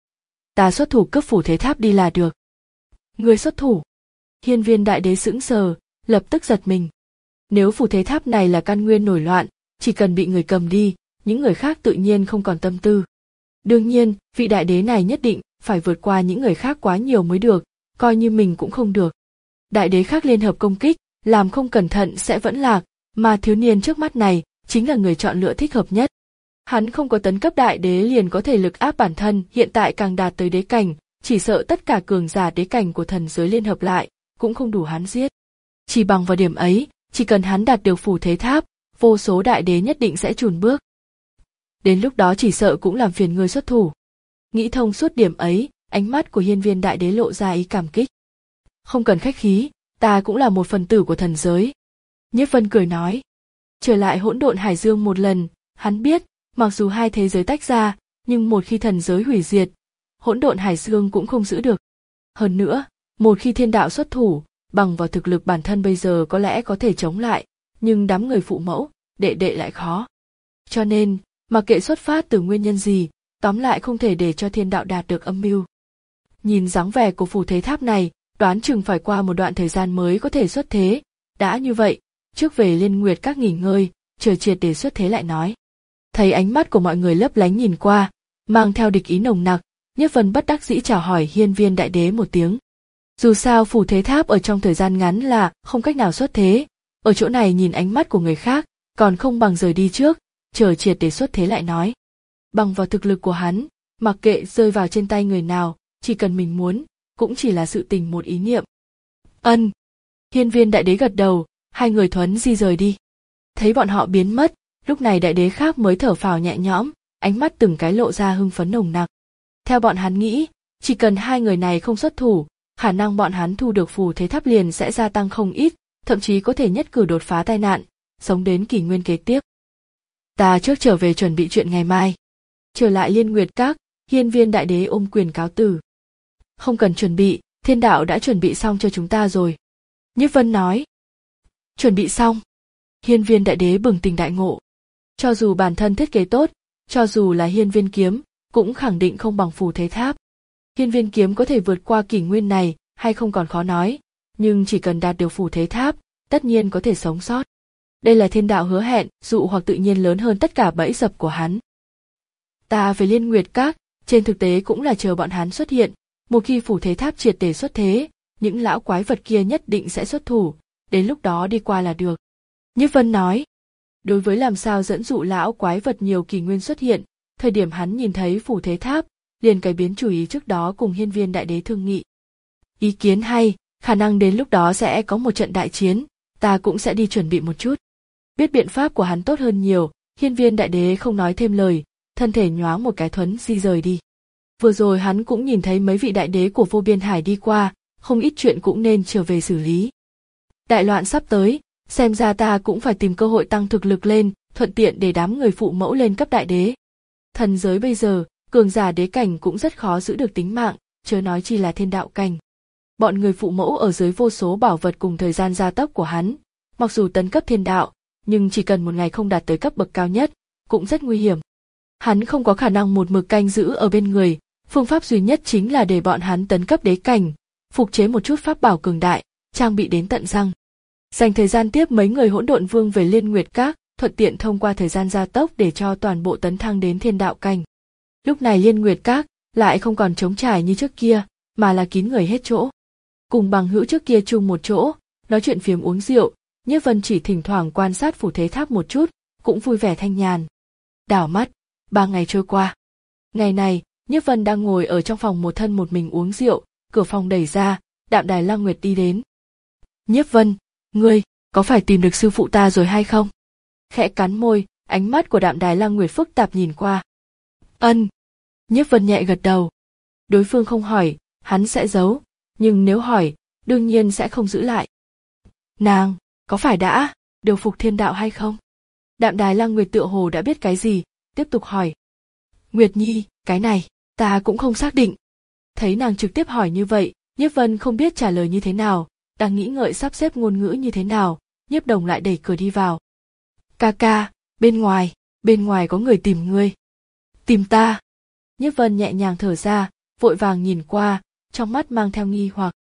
Ta xuất thủ cướp phủ thế tháp đi là được. Người xuất thủ. Hiên Viên đại đế sững sờ, lập tức giật mình. Nếu phủ thế tháp này là căn nguyên nổi loạn, chỉ cần bị người cầm đi, những người khác tự nhiên không còn tâm tư. Đương nhiên, vị đại đế này nhất định phải vượt qua những người khác quá nhiều mới được, coi như mình cũng không được. Đại đế khác liên hợp công kích, làm không cẩn thận sẽ vẫn lạc, mà thiếu niên trước mắt này chính là người chọn lựa thích hợp nhất. Hắn không có tấn cấp đại đế liền có thể lực áp bản thân, hiện tại càng đạt tới đế cảnh, chỉ sợ tất cả cường giả đế cảnh của thần giới liên hợp lại, cũng không đủ hắn giết. Chỉ bằng vào điểm ấy, chỉ cần hắn đạt được phủ thế tháp, vô số đại đế nhất định sẽ chùn bước. Đến lúc đó chỉ sợ cũng làm phiền ngươi xuất thủ. Nghĩ thông suốt điểm ấy, ánh mắt của Hiên Viên đại đế lộ ra ý cảm kích. Không cần khách khí, ta cũng là một phần tử của thần giới. Nhiếp Vân cười nói. Trở lại hỗn độn hải dương một lần, hắn biết, mặc dù hai thế giới tách ra, nhưng một khi thần giới hủy diệt, hỗn độn hải dương cũng không giữ được. Hơn nữa, một khi thiên đạo xuất thủ, bằng vào thực lực bản thân bây giờ có lẽ có thể chống lại, nhưng đám người phụ mẫu, đệ đệ lại khó. Cho nên, mặc kệ xuất phát từ nguyên nhân gì, tóm lại không thể để cho thiên đạo đạt được âm mưu. Nhìn dáng vẻ của phủ thế tháp này, đoán chừng phải qua một đoạn thời gian mới có thể xuất thế. Đã như vậy, trước về Liên Nguyệt các nghỉ ngơi, chờ triệt để xuất thế lại nói. Thấy ánh mắt của mọi người lấp lánh nhìn qua, mang theo địch ý nồng nặc, Nhiếp Vân bất đắc dĩ chào hỏi Hiên Viên đại đế một tiếng. Dù sao phủ thế tháp ở trong thời gian ngắn là không cách nào xuất thế, ở chỗ này nhìn ánh mắt của người khác, còn không bằng rời đi trước, chờ triệt để xuất thế lại nói. Bằng vào thực lực của hắn, mặc kệ rơi vào trên tay người nào, chỉ cần mình muốn, cũng chỉ là sự tình một ý niệm. Ân. Hiên Viên đại đế gật đầu, hai người thuấn di rời đi. Thấy bọn họ biến mất, lúc này đại đế khác mới thở phào nhẹ nhõm, ánh mắt từng cái lộ ra hưng phấn nồng nặc. Theo bọn hắn nghĩ, chỉ cần hai người này không xuất thủ, khả năng bọn hắn thu được phù thế tháp liền sẽ gia tăng không ít, thậm chí có thể nhất cử đột phá tai nạn, sống đến kỷ nguyên kế tiếp. Ta trước trở về chuẩn bị chuyện ngày mai. Trở lại Liên Nguyệt các, Hiên Viên đại đế ôm quyền cáo từ. Không cần chuẩn bị, thiên đạo đã chuẩn bị xong cho chúng ta rồi. Nhiếp Vân nói. Chuẩn bị xong. Hiên Viên đại đế bừng tỉnh đại ngộ. Cho dù bản thân thiết kế tốt, cho dù là Hiên Viên kiếm, cũng khẳng định không bằng phù thế tháp. Hiên Viên kiếm có thể vượt qua kỷ nguyên này hay không còn khó nói, nhưng chỉ cần đạt được phù thế tháp, tất nhiên có thể sống sót. Đây là thiên đạo hứa hẹn, dụ hoặc tự nhiên lớn hơn tất cả bẫy dập của hắn. Ta về Liên Nguyệt các, trên thực tế cũng là chờ bọn hắn xuất hiện, một khi phù thế tháp triệt để xuất thế, những lão quái vật kia nhất định sẽ xuất thủ, đến lúc đó đi qua là được. Nhiếp Vân nói. Đối với làm sao dẫn dụ lão quái vật nhiều kỷ nguyên xuất hiện, thời điểm hắn nhìn thấy phù thế tháp, liền cải biến chủ ý trước đó cùng Hiên Viên đại đế thương nghị. Ý kiến hay, khả năng đến lúc đó sẽ có một trận đại chiến, ta cũng sẽ đi chuẩn bị một chút. Biết biện pháp của hắn tốt hơn nhiều, Hiên Viên đại đế không nói thêm lời, thân thể nhoáng một cái thuấn di rời đi. Vừa rồi hắn cũng nhìn thấy mấy vị đại đế của vô biên hải đi qua, không ít chuyện cũng nên trở về xử lý. Đại loạn sắp tới, xem ra ta cũng phải tìm cơ hội tăng thực lực lên, thuận tiện để đám người phụ mẫu lên cấp đại đế. Thần giới bây giờ, cường giả đế cảnh cũng rất khó giữ được tính mạng, chớ nói chi là thiên đạo cảnh. Bọn người phụ mẫu ở dưới vô số bảo vật cùng thời gian gia tốc của hắn, mặc dù tấn cấp thiên đạo, nhưng chỉ cần một ngày không đạt tới cấp bậc cao nhất, cũng rất nguy hiểm. Hắn không có khả năng một mực canh giữ ở bên người, phương pháp duy nhất chính là để bọn hắn tấn cấp đế cảnh, phục chế một chút pháp bảo cường đại, trang bị đến tận răng. Dành thời gian tiếp mấy người hỗn độn vương về Liên Nguyệt các, thuận tiện thông qua thời gian gia tốc để cho toàn bộ tấn thăng đến thiên đạo cảnh. Lúc này Liên Nguyệt các lại không còn trống trải như trước kia, mà là kín người hết chỗ. Cùng bằng hữu trước kia chung một chỗ, nói chuyện phiếm uống rượu, Nhiếp Vân chỉ thỉnh thoảng quan sát phủ thế tháp một chút, cũng vui vẻ thanh nhàn. Đảo mắt, ba ngày trôi qua. Ngày này, Nhiếp Vân đang ngồi ở trong phòng một thân một mình uống rượu, cửa phòng đẩy ra, Đạm Đài Lăng Nguyệt đi đến. Nhiếp Vân, ngươi, có phải tìm được sư phụ ta rồi hay không? Khẽ cắn môi, ánh mắt của Đạm Đài Lăng Nguyệt phức tạp nhìn qua. Ân. Nhiếp Vân nhẹ gật đầu. Đối phương không hỏi, hắn sẽ giấu, nhưng nếu hỏi, đương nhiên sẽ không giữ lại. Nàng, có phải đã điều phục thiên đạo hay không? Đạm Đài Lăng Nguyệt tựa hồ đã biết cái gì, tiếp tục hỏi. Nguyệt Nhi, cái này, ta cũng không xác định. Thấy nàng trực tiếp hỏi như vậy, Nhiếp Vân không biết trả lời như thế nào, đang nghĩ ngợi sắp xếp ngôn ngữ như thế nào, Nhiếp Đồng lại đẩy cửa đi vào. Ca ca, bên ngoài, bên ngoài có người tìm ngươi. Tìm ta? Nhiếp Vân nhẹ nhàng thở ra, vội vàng nhìn qua, trong mắt mang theo nghi hoặc.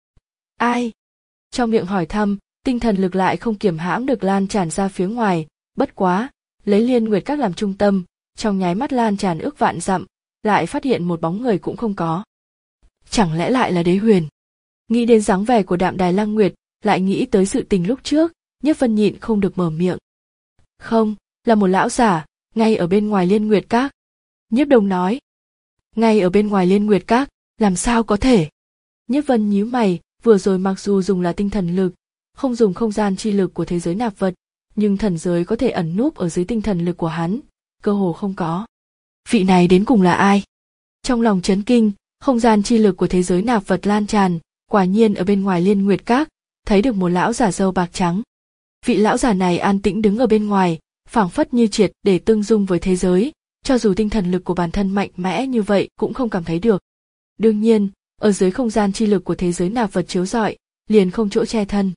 Ai? Trong miệng hỏi thăm, tinh thần lực lại không kiềm hãm được lan tràn ra phía ngoài, bất quá, lấy Liên Nguyệt Các làm trung tâm, trong nháy mắt lan tràn ước vạn dặm, lại phát hiện một bóng người cũng không có. Chẳng lẽ lại là Đế Huyền? Nghĩ đến dáng vẻ của Đạm Đài Lăng Nguyệt, lại nghĩ tới sự tình lúc trước, Nhiếp Vân nhịn không được mở miệng. Không, là một lão giả, ngay ở bên ngoài Liên Nguyệt Các. Nhiếp Đồng nói. Ngay ở bên ngoài Liên Nguyệt Các, làm sao có thể? Nhiếp Vân nhíu mày, vừa rồi mặc dù dùng là tinh thần lực, không dùng không gian chi lực của thế giới nạp vật, nhưng thần giới có thể ẩn núp ở dưới tinh thần lực của hắn, cơ hồ không có. Vị này đến cùng là ai? Trong lòng chấn kinh, không gian chi lực của thế giới nạp vật lan tràn, quả nhiên ở bên ngoài Liên Nguyệt Các, thấy được một lão giả râu bạc trắng. Vị lão giả này an tĩnh đứng ở bên ngoài, phảng phất như triệt để tương dung với thế giới, cho dù tinh thần lực của bản thân mạnh mẽ như vậy cũng không cảm thấy được. Đương nhiên, ở dưới không gian chi lực của thế giới nạp vật chiếu rọi, liền không chỗ che thân.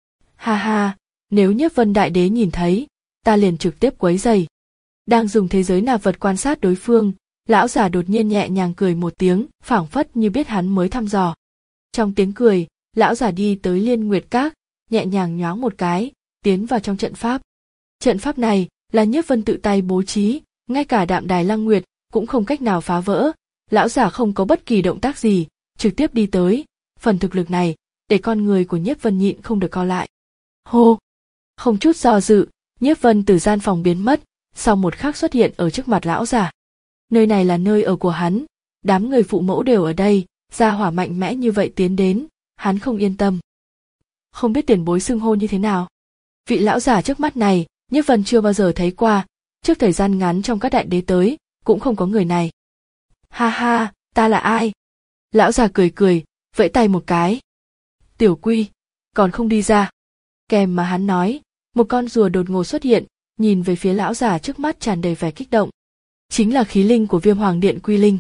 Ha ha, nếu Nhiếp Vân Đại Đế nhìn thấy, ta liền trực tiếp quấy rầy. Đang dùng thế giới nạp vật quan sát đối phương, lão giả đột nhiên nhẹ nhàng cười một tiếng, phảng phất như biết hắn mới thăm dò. Trong tiếng cười, lão giả đi tới Liên Nguyệt Các, nhẹ nhàng nhoáng một cái, tiến vào trong trận pháp. Trận pháp này là Nhiếp Vân tự tay bố trí, ngay cả Đạm Đài Lăng Nguyệt cũng không cách nào phá vỡ. Lão giả không có bất kỳ động tác gì, trực tiếp đi tới. Phần thực lực này, để con người của Nhiếp Vân nhịn không được co lại. Hô! Không chút do dự, Nhiếp Vân từ gian phòng biến mất, sau một khắc xuất hiện ở trước mặt lão giả. Nơi này là nơi ở của hắn, đám người phụ mẫu đều ở đây, gia hỏa mạnh mẽ như vậy tiến đến, hắn không yên tâm. Không biết tiền bối xưng hô như thế nào? Vị lão giả trước mắt này, Nhiếp Vân chưa bao giờ thấy qua, trước thời gian ngắn trong các đại đế tới, cũng không có người này. Ha ha, ta là ai? Lão già cười cười, vẫy tay một cái. Tiểu Quy, còn không đi ra. Kèm mà hắn nói, một con rùa đột ngột xuất hiện, nhìn về phía lão già trước mắt tràn đầy vẻ kích động. Chính là khí linh của Viêm Hoàng Điện Quy Linh.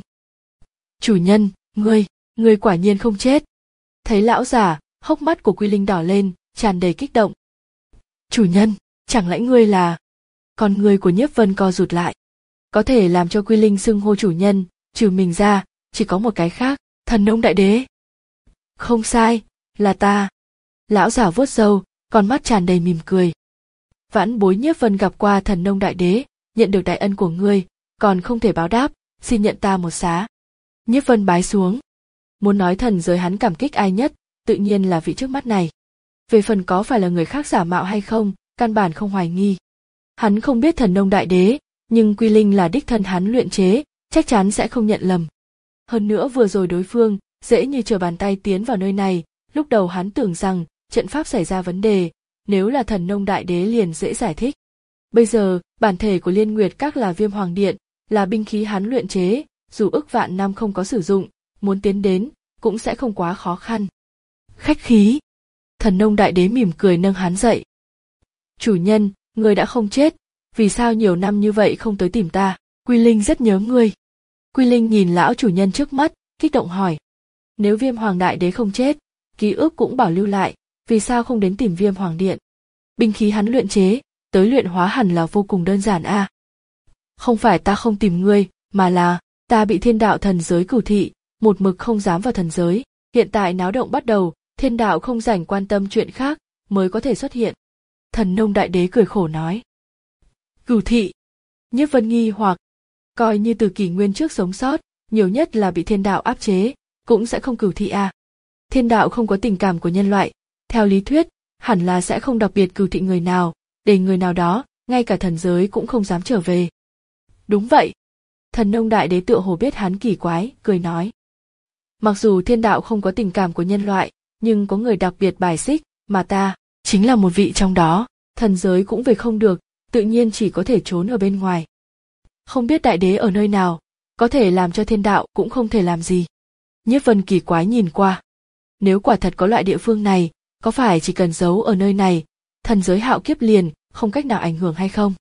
Chủ nhân, ngươi, ngươi quả nhiên không chết. Thấy lão già, hốc mắt của Quy Linh đỏ lên, tràn đầy kích động. Chủ nhân, chẳng lẽ ngươi là... Con người của Nhiếp Vân co rụt lại. Có thể làm cho Quy Linh xưng hô chủ nhân, trừ mình ra, chỉ có một cái khác, Thần Nông Đại Đế. Không sai, là ta. Lão giả vuốt râu, con mắt tràn đầy mỉm cười. Vãn bối Nhiếp Vân gặp qua Thần Nông Đại Đế, nhận được đại ân của ngươi, còn không thể báo đáp, xin nhận ta một xá. Nhiếp Vân bái xuống. Muốn nói thần giới hắn cảm kích ai nhất, tự nhiên là vị trước mắt này. Về phần có phải là người khác giả mạo hay không, căn bản không hoài nghi. Hắn không biết Thần Nông Đại Đế, nhưng Quy Linh là đích thân hắn luyện chế, chắc chắn sẽ không nhận lầm. Hơn nữa vừa rồi đối phương, dễ như trở bàn tay tiến vào nơi này, lúc đầu hắn tưởng rằng, trận pháp xảy ra vấn đề, nếu là Thần Nông Đại Đế liền dễ giải thích. Bây giờ, bản thể của Liên Nguyệt Các là Viêm Hoàng Điện, là binh khí hắn luyện chế, dù ức vạn năm không có sử dụng, muốn tiến đến, cũng sẽ không quá khó khăn. Khách khí. Thần Nông Đại Đế mỉm cười nâng hắn dậy. Chủ nhân, ngươi đã không chết, vì sao nhiều năm như vậy không tới tìm ta? Quy Linh rất nhớ ngươi. Quy Linh nhìn lão chủ nhân trước mắt, kích động hỏi. Nếu Viêm Hoàng Đại Đế không chết, ký ức cũng bảo lưu lại, vì sao không đến tìm Viêm Hoàng Điện? Binh khí hắn luyện chế, tới luyện hóa hẳn là vô cùng đơn giản a. À? Không phải ta không tìm ngươi, mà là, ta bị thiên đạo thần giới cửu thị, một mực không dám vào thần giới. Hiện tại náo động bắt đầu, thiên đạo không rảnh quan tâm chuyện khác, mới có thể xuất hiện. Thần Nông Đại Đế cười khổ nói. Cửu thị. Nhiếp Vân nghi hoặc, coi như từ kỷ nguyên trước sống sót, nhiều nhất là bị thiên đạo áp chế, cũng sẽ không cửu thị à. Thiên đạo không có tình cảm của nhân loại, theo lý thuyết, hẳn là sẽ không đặc biệt cừu thị người nào, để người nào đó, ngay cả thần giới cũng không dám trở về. Đúng vậy. Thần nông đại đế tựa hồ biết hắn kỳ quái, cười nói. Mặc dù thiên đạo không có tình cảm của nhân loại, nhưng có người đặc biệt bài xích, mà ta, chính là một vị trong đó, thần giới cũng về không được, tự nhiên chỉ có thể trốn ở bên ngoài. Không biết đại đế ở nơi nào, có thể làm cho thiên đạo cũng không thể làm gì. Nhiếp Vân kỳ quái nhìn qua. Nếu quả thật có loại địa phương này, có phải chỉ cần giấu ở nơi này, thần giới hạo kiếp liền, không cách nào ảnh hưởng hay không?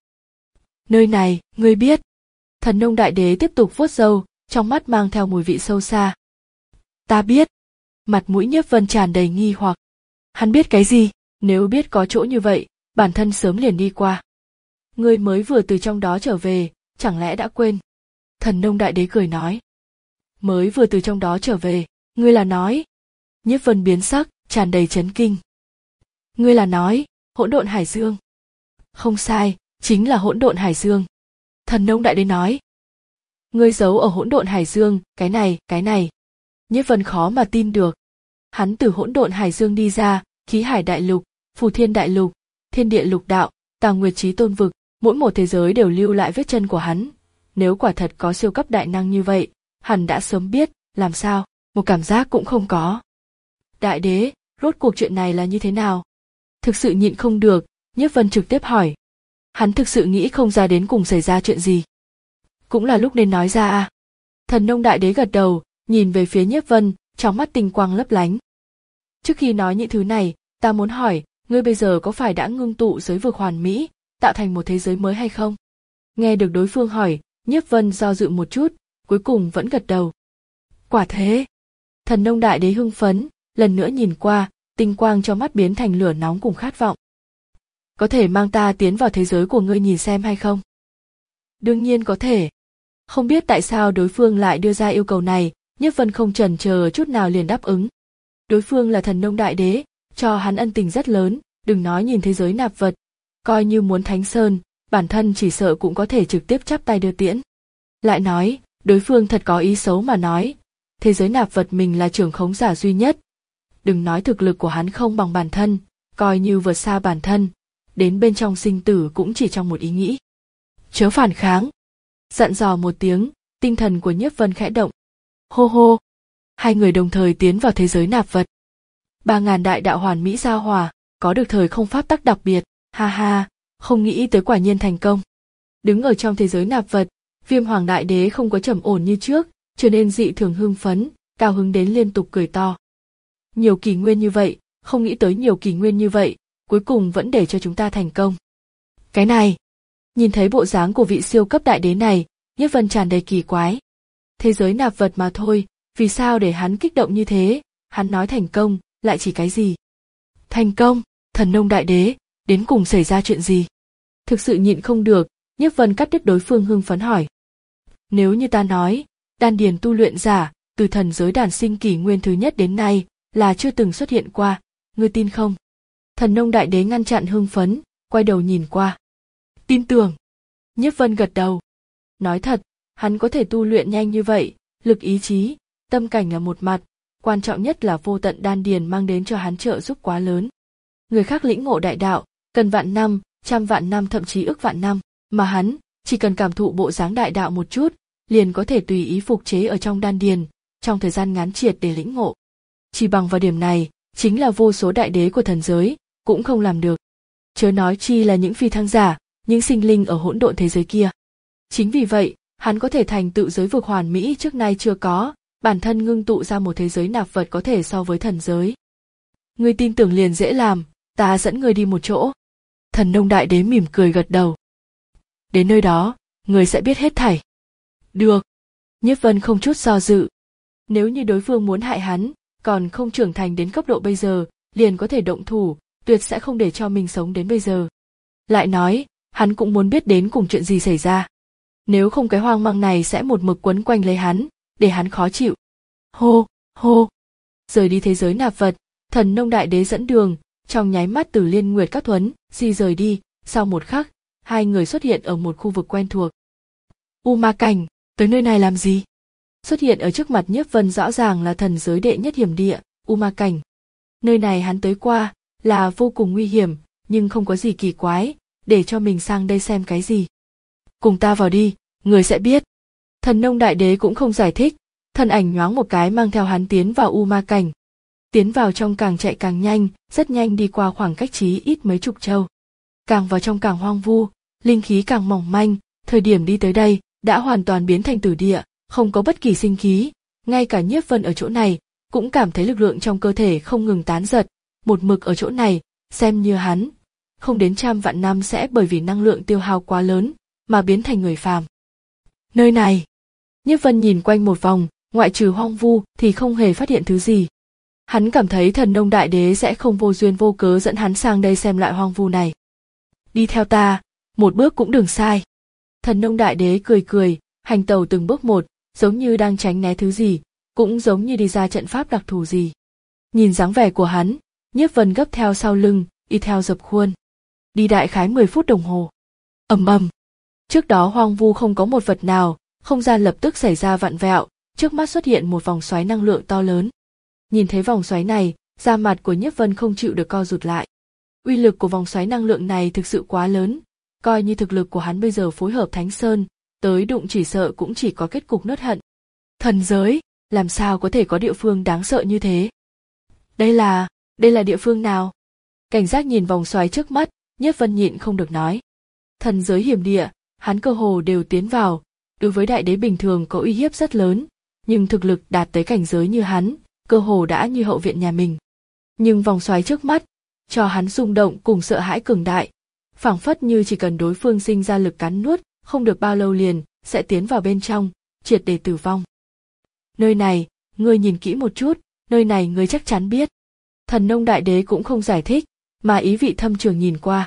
Nơi này, ngươi biết. Thần nông đại đế tiếp tục vuốt râu, trong mắt mang theo mùi vị sâu xa. Ta biết. Mặt mũi Nhiếp Vân tràn đầy nghi hoặc. Hắn biết cái gì? Nếu biết có chỗ như vậy, bản thân sớm liền đi qua. Ngươi mới vừa từ trong đó trở về, chẳng lẽ đã quên? Thần nông đại đế cười nói. Mới vừa từ trong đó trở về, ngươi là nói. Nhiếp Vân biến sắc, tràn đầy chấn kinh. Ngươi là nói, hỗn độn hải dương. Không sai, chính là hỗn độn hải dương. Thần nông đại đế nói. Ngươi giấu ở hỗn độn hải dương, cái này, cái này. Nhiếp Vân khó mà tin được. Hắn từ hỗn độn hải dương đi ra, khí hải đại lục, phù thiên đại lục, thiên địa lục đạo, tàng nguyệt chí tôn vực, mỗi một thế giới đều lưu lại vết chân của hắn. Nếu quả thật có siêu cấp đại năng như vậy, hắn đã sớm biết, làm sao, một cảm giác cũng không có. Đại đế, rốt cuộc chuyện này là như thế nào? Thực sự nhịn không được, Nhiếp Vân trực tiếp hỏi. Hắn thực sự nghĩ không ra đến cùng xảy ra chuyện gì. Cũng là lúc nên nói ra à. Thần nông đại đế gật đầu, nhìn về phía Nhiếp Vân, trong mắt tinh quang lấp lánh. Trước khi nói những thứ này, ta muốn hỏi, ngươi bây giờ có phải đã ngưng tụ giới vực hoàn mỹ, tạo thành một thế giới mới hay không? Nghe được đối phương hỏi, Nhiếp Vân do dự một chút, cuối cùng vẫn gật đầu. Quả thế. Thần nông đại đế hưng phấn, lần nữa nhìn qua, tinh quang trong mắt biến thành lửa nóng cùng khát vọng. Có thể mang ta tiến vào thế giới của ngươi nhìn xem hay không? Đương nhiên có thể. Không biết tại sao đối phương lại đưa ra yêu cầu này, Nhiếp Vân không chần chờ chút nào liền đáp ứng. Đối phương là thần nông đại đế, cho hắn ân tình rất lớn, đừng nói nhìn thế giới nạp vật, coi như muốn thánh sơn, bản thân chỉ sợ cũng có thể trực tiếp chắp tay đưa tiễn. Lại nói, đối phương thật có ý xấu mà nói, thế giới nạp vật mình là trưởng khống giả duy nhất. Đừng nói thực lực của hắn không bằng bản thân, coi như vượt xa bản thân, đến bên trong sinh tử cũng chỉ trong một ý nghĩ. Chớ phản kháng. Dặn dò một tiếng, tinh thần của Nhiếp Vân khẽ động. Hô hô. Hai người đồng thời tiến vào thế giới nạp vật. Ba ngàn đại đạo hoàn mỹ giao hòa, có được thời không pháp tắc đặc biệt, ha ha, không nghĩ tới quả nhiên thành công. Đứng ở trong thế giới nạp vật, Viêm Hoàng đại đế không có trầm ổn như trước, trở nên dị thường hưng phấn, cao hứng đến liên tục cười to. Nhiều kỷ nguyên như vậy, không nghĩ tới nhiều kỷ nguyên như vậy, cuối cùng vẫn để cho chúng ta thành công. Cái này, nhìn thấy bộ dáng của vị siêu cấp đại đế này, Nhiếp Vân tràn đầy kỳ quái. Thế giới nạp vật mà thôi, vì sao để hắn kích động như thế? Hắn nói thành công, lại chỉ cái gì? Thành công, thần nông đại đế, đến cùng xảy ra chuyện gì? Thực sự nhịn không được, Nhiếp Vân cắt đứt đối phương hưng phấn hỏi. Nếu như ta nói, đan điền tu luyện giả, từ thần giới đản sinh kỷ nguyên thứ nhất đến nay, là chưa từng xuất hiện qua, ngươi tin không? Thần nông đại đế ngăn chặn hưng phấn, quay đầu nhìn qua. Tin tưởng. Nhiếp Vân gật đầu. Nói thật, hắn có thể tu luyện nhanh như vậy, lực ý chí, tâm cảnh là một mặt, quan trọng nhất là vô tận đan điền mang đến cho hắn trợ giúp quá lớn. Người khác lĩnh ngộ đại đạo, cần vạn năm, trăm vạn năm thậm chí ức vạn năm, mà hắn, chỉ cần cảm thụ bộ dáng đại đạo một chút, liền có thể tùy ý phục chế ở trong đan điền, trong thời gian ngắn triệt để lĩnh ngộ. Chỉ bằng vào điểm này, chính là vô số đại đế của thần giới, cũng không làm được. Chớ nói chi là những phi thăng giả, những sinh linh ở hỗn độn thế giới kia. Chính vì vậy, hắn có thể thành tựu giới vực hoàn mỹ trước nay chưa có, bản thân ngưng tụ ra một thế giới nạp vật có thể so với thần giới. Ngươi tin tưởng liền dễ làm, ta dẫn ngươi đi một chỗ. Thần nông đại đế mỉm cười gật đầu. Đến nơi đó, ngươi sẽ biết hết thảy. Được. Nhiếp Vân không chút do dự. Nếu như đối phương muốn hại hắn, còn không trưởng thành đến cấp độ bây giờ, liền có thể động thủ, tuyệt sẽ không để cho mình sống đến bây giờ. Lại nói, hắn cũng muốn biết đến cùng chuyện gì xảy ra. Nếu không cái hoang mang này sẽ một mực quấn quanh lấy hắn, để hắn khó chịu. Hô, hô. Rời đi thế giới nạp vật, thần nông đại đế dẫn đường, trong nháy mắt từ Liên Nguyệt Các Thuấn, di rời đi, sau một khắc, hai người xuất hiện ở một khu vực quen thuộc. U Ma Cảnh, tới nơi này làm gì? Xuất hiện ở trước mặt Nhiếp Vân rõ ràng là thần giới đệ nhất hiểm địa, U Ma Cảnh. Nơi này hắn tới qua, là vô cùng nguy hiểm, nhưng không có gì kỳ quái, để cho mình sang đây xem cái gì. Cùng ta vào đi, người sẽ biết. Thần Nông Đại Đế cũng không giải thích, thân ảnh nhoáng một cái mang theo hắn tiến vào U Ma Cảnh. Tiến vào trong càng chạy càng nhanh, rất nhanh đi qua khoảng cách chí ít mấy chục châu. Càng vào trong càng hoang vu, linh khí càng mỏng manh, thời điểm đi tới đây, đã hoàn toàn biến thành tử địa, không có bất kỳ sinh khí, ngay cả Nhiếp Vân ở chỗ này, cũng cảm thấy lực lượng trong cơ thể không ngừng tán giật, một mực ở chỗ này, xem như hắn, không đến trăm vạn năm sẽ bởi vì năng lượng tiêu hao quá lớn, mà biến thành người phàm. Nơi này, Nhiếp Vân nhìn quanh một vòng, ngoại trừ hoang vu thì không hề phát hiện thứ gì. Hắn cảm thấy Thần Nông Đại Đế sẽ không vô duyên vô cớ dẫn hắn sang đây xem lại hoang vu này. Đi theo ta, một bước cũng đừng sai. Thần Nông Đại Đế cười cười, hành tẩu từng bước một, giống như đang tránh né thứ gì, cũng giống như đi ra trận pháp đặc thù gì. Nhìn dáng vẻ của hắn, Nhiếp Vân gấp theo sau lưng, y theo dập khuôn. Đi đại khái mười phút đồng hồ. Ầm ầm. Trước đó hoang vu không có một vật nào, không gian lập tức xảy ra vặn vẹo, trước mắt xuất hiện một vòng xoáy năng lượng to lớn. Nhìn thấy vòng xoáy này, da mặt của Nhiếp Vân không chịu được co rụt lại. Uy lực của vòng xoáy năng lượng này thực sự quá lớn, coi như thực lực của hắn bây giờ phối hợp Thánh Sơn, tới đụng chỉ sợ cũng chỉ có kết cục nuốt hận. Thần giới, làm sao có thể có địa phương đáng sợ như thế? Đây là, đây là địa phương nào? Cảnh giác nhìn vòng xoáy trước mắt, Nhiếp Vân nhịn không được nói. Thần giới hiểm địa, hắn cơ hồ đều tiến vào, đối với đại đế bình thường có uy hiếp rất lớn, nhưng thực lực đạt tới cảnh giới như hắn, cơ hồ đã như hậu viện nhà mình. Nhưng vòng xoáy trước mắt, cho hắn rung động cùng sợ hãi cường đại, phảng phất như chỉ cần đối phương sinh ra lực cắn nuốt, không được bao lâu liền sẽ tiến vào bên trong, triệt để tử vong. Nơi này, ngươi nhìn kỹ một chút, nơi này ngươi chắc chắn biết. Thần Nông Đại Đế cũng không giải thích, mà ý vị thâm trường nhìn qua.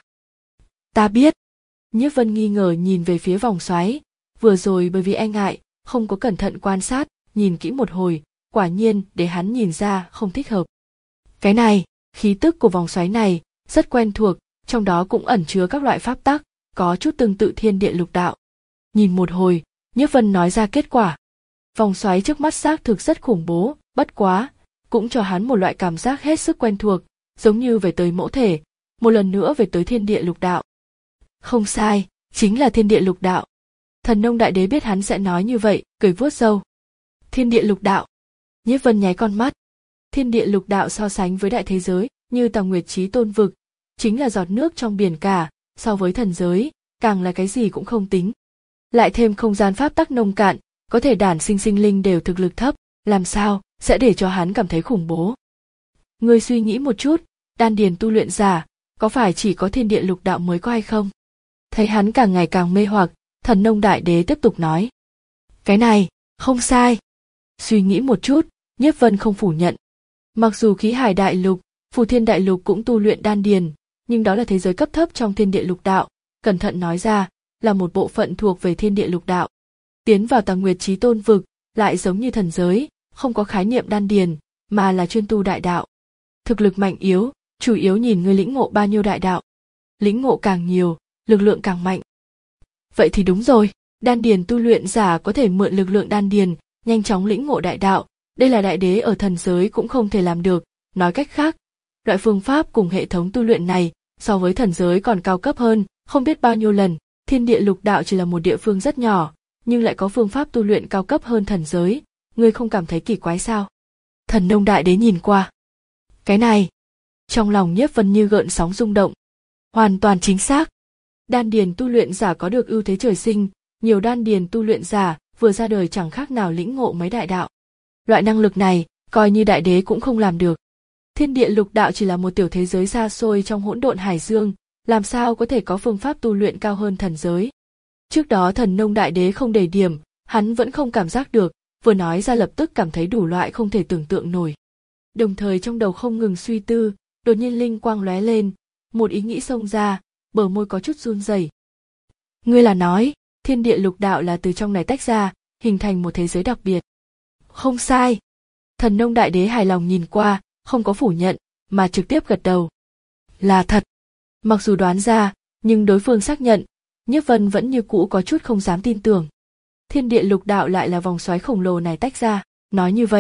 Ta biết. Nhiếp Vân nghi ngờ nhìn về phía vòng xoáy, vừa rồi bởi vì e ngại, không có cẩn thận quan sát, nhìn kỹ một hồi, quả nhiên để hắn nhìn ra không thích hợp. Cái này, khí tức của vòng xoáy này, rất quen thuộc, trong đó cũng ẩn chứa các loại pháp tắc, có chút tương tự thiên địa lục đạo. Nhìn một hồi, Nhiếp Vân nói ra kết quả. Vòng xoáy trước mắt xác thực rất khủng bố, bất quá, cũng cho hắn một loại cảm giác hết sức quen thuộc, giống như về tới mẫu thể, một lần nữa về tới thiên địa lục đạo. Không sai, chính là thiên địa lục đạo. Thần Nông Đại Đế biết hắn sẽ nói như vậy, cười vuốt râu. Thiên địa lục đạo. Nhiếp Vân nháy con mắt. Thiên địa lục đạo so sánh với đại thế giới, như Tào Nguyệt Chí Tôn vực, chính là giọt nước trong biển cả, so với thần giới, càng là cái gì cũng không tính. Lại thêm không gian pháp tắc nông cạn, có thể đản sinh sinh linh đều thực lực thấp, làm sao sẽ để cho hắn cảm thấy khủng bố. Ngươi suy nghĩ một chút, đan điền tu luyện giả, có phải chỉ có thiên địa lục đạo mới có hay không? Thấy hắn càng ngày càng mê hoặc, Thần Nông Đại Đế tiếp tục nói. Cái này, không sai. Suy nghĩ một chút, Nhiếp Vân không phủ nhận. Mặc dù khí hải đại lục, phù thiên đại lục cũng tu luyện đan điền, nhưng đó là thế giới cấp thấp trong thiên địa lục đạo, cẩn thận nói ra, là một bộ phận thuộc về thiên địa lục đạo. Tiến vào Tào Nguyệt Chí Tôn vực, lại giống như thần giới, không có khái niệm đan điền, mà là chuyên tu đại đạo. Thực lực mạnh yếu, chủ yếu nhìn ngươi lĩnh ngộ bao nhiêu đại đạo. Lĩnh ngộ càng nhiều, lực lượng càng mạnh. Vậy thì đúng rồi, đan điền tu luyện giả có thể mượn lực lượng đan điền, nhanh chóng lĩnh ngộ đại đạo, đây là đại đế ở thần giới cũng không thể làm được, nói cách khác, loại phương pháp cùng hệ thống tu luyện này, so với thần giới còn cao cấp hơn, không biết bao nhiêu lần, thiên địa lục đạo chỉ là một địa phương rất nhỏ, nhưng lại có phương pháp tu luyện cao cấp hơn thần giới, ngươi không cảm thấy kỳ quái sao? Thần Nông Đại Đế nhìn qua. Cái này, trong lòng Nhiếp Vân như gợn sóng rung động. Hoàn toàn chính xác. Đan điền tu luyện giả có được ưu thế trời sinh, nhiều đan điền tu luyện giả vừa ra đời chẳng khác nào lĩnh ngộ mấy đại đạo. Loại năng lực này, coi như đại đế cũng không làm được. Thiên địa lục đạo chỉ là một tiểu thế giới xa xôi trong hỗn độn hải dương, làm sao có thể có phương pháp tu luyện cao hơn thần giới. Trước đó Thần Nông Đại Đế không đề điểm, hắn vẫn không cảm giác được, vừa nói ra lập tức cảm thấy đủ loại không thể tưởng tượng nổi. Đồng thời trong đầu không ngừng suy tư, đột nhiên linh quang lóe lên, một ý nghĩ xông ra, bờ môi có chút run rẩy. Ngươi là nói, thiên địa lục đạo là từ trong này tách ra, hình thành một thế giới đặc biệt. Không sai. Thần Nông Đại Đế hài lòng nhìn qua, không có phủ nhận, mà trực tiếp gật đầu. Là thật. Mặc dù đoán ra, nhưng đối phương xác nhận, Nhiếp Vân vẫn như cũ có chút không dám tin tưởng. Thiên địa lục đạo lại là vòng xoáy khổng lồ này tách ra, nói như vậy,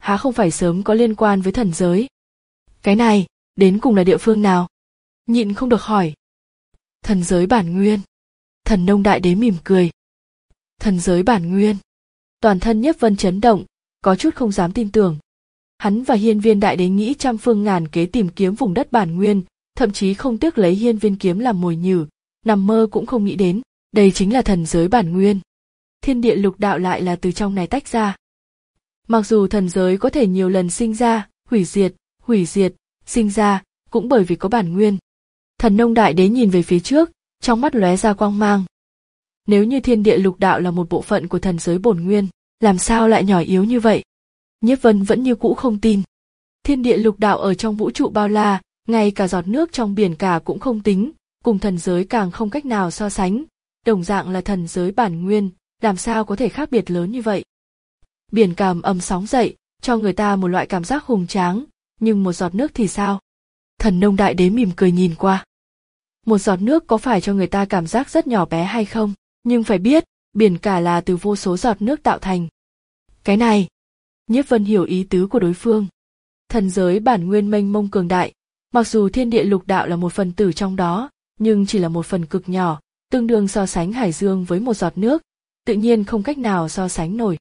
há không phải sớm có liên quan với thần giới. Cái này, đến cùng là địa phương nào? Nhịn không được hỏi. Thần giới bản nguyên. Thần nông đại đế mỉm cười. Thần giới bản nguyên. Toàn thân Nhiếp Vân chấn động, có chút không dám tin tưởng. Hắn và Hiên Viên đại đế nghĩ trăm phương ngàn kế tìm kiếm vùng đất bản nguyên, thậm chí không tiếc lấy Hiên Viên kiếm làm mồi nhử, nằm mơ cũng không nghĩ đến, đây chính là thần giới bản nguyên. Thiên địa lục đạo lại là từ trong này tách ra. Mặc dù thần giới có thể nhiều lần sinh ra, hủy diệt, hủy diệt, sinh ra, cũng bởi vì có bản nguyên. Thần nông đại đế nhìn về phía trước, trong mắt lóe ra quang mang. Nếu như thiên địa lục đạo là một bộ phận của thần giới bổn nguyên, làm sao lại nhỏ yếu như vậy? Nhiếp Vân vẫn như cũ không tin. Thiên địa lục đạo ở trong vũ trụ bao la, ngay cả giọt nước trong biển cả cũng không tính, cùng thần giới càng không cách nào so sánh, đồng dạng là thần giới bản nguyên, làm sao có thể khác biệt lớn như vậy? Biển cả ầm ầm sóng dậy, cho người ta một loại cảm giác hùng tráng, nhưng một giọt nước thì sao? Thần nông đại đế mỉm cười nhìn qua. Một giọt nước có phải cho người ta cảm giác rất nhỏ bé hay không? Nhưng phải biết, biển cả là từ vô số giọt nước tạo thành. Cái này, Nhiếp Vân hiểu ý tứ của đối phương. Thần giới bản nguyên mênh mông cường đại, mặc dù thiên địa lục đạo là một phần tử trong đó, nhưng chỉ là một phần cực nhỏ, tương đương so sánh hải dương với một giọt nước, tự nhiên không cách nào so sánh nổi.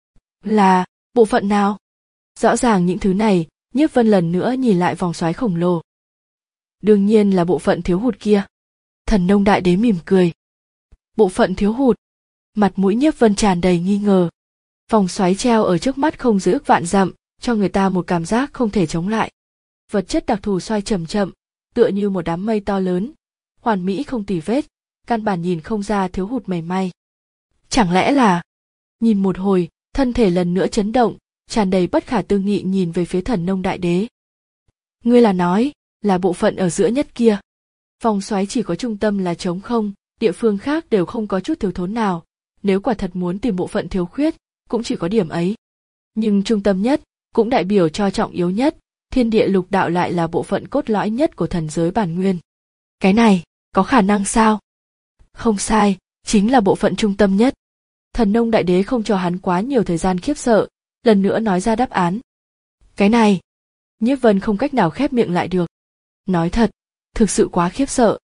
Là, bộ phận nào? Rõ ràng những thứ này, Nhiếp Vân lần nữa nhìn lại vòng xoáy khổng lồ. Đương nhiên là bộ phận thiếu hụt kia. Thần nông đại đế mỉm cười. Bộ phận thiếu hụt. Mặt mũi Nhiếp Vân tràn đầy nghi ngờ. Vòng xoáy treo ở trước mắt không dưới ức vạn dặm, cho người ta một cảm giác không thể chống lại. Vật chất đặc thù xoay chậm chậm, tựa như một đám mây to lớn, hoàn mỹ không tì vết, căn bản nhìn không ra thiếu hụt mảy may. Chẳng lẽ là... Nhìn một hồi, thân thể lần nữa chấn động, tràn đầy bất khả tư nghị nhìn về phía thần nông đại đế. Ngươi là nói, là bộ phận ở giữa nhất kia. Vòng xoáy chỉ có trung tâm là trống không, địa phương khác đều không có chút thiếu thốn nào, nếu quả thật muốn tìm bộ phận thiếu khuyết, cũng chỉ có điểm ấy. Nhưng trung tâm nhất, cũng đại biểu cho trọng yếu nhất, thiên địa lục đạo lại là bộ phận cốt lõi nhất của thần giới bản nguyên. Cái này, có khả năng sao? Không sai, chính là bộ phận trung tâm nhất. Thần nông đại đế không cho hắn quá nhiều thời gian khiếp sợ, lần nữa nói ra đáp án. Cái này, Nhiếp Vân không cách nào khép miệng lại được. Nói thật, thực sự quá khiếp sợ.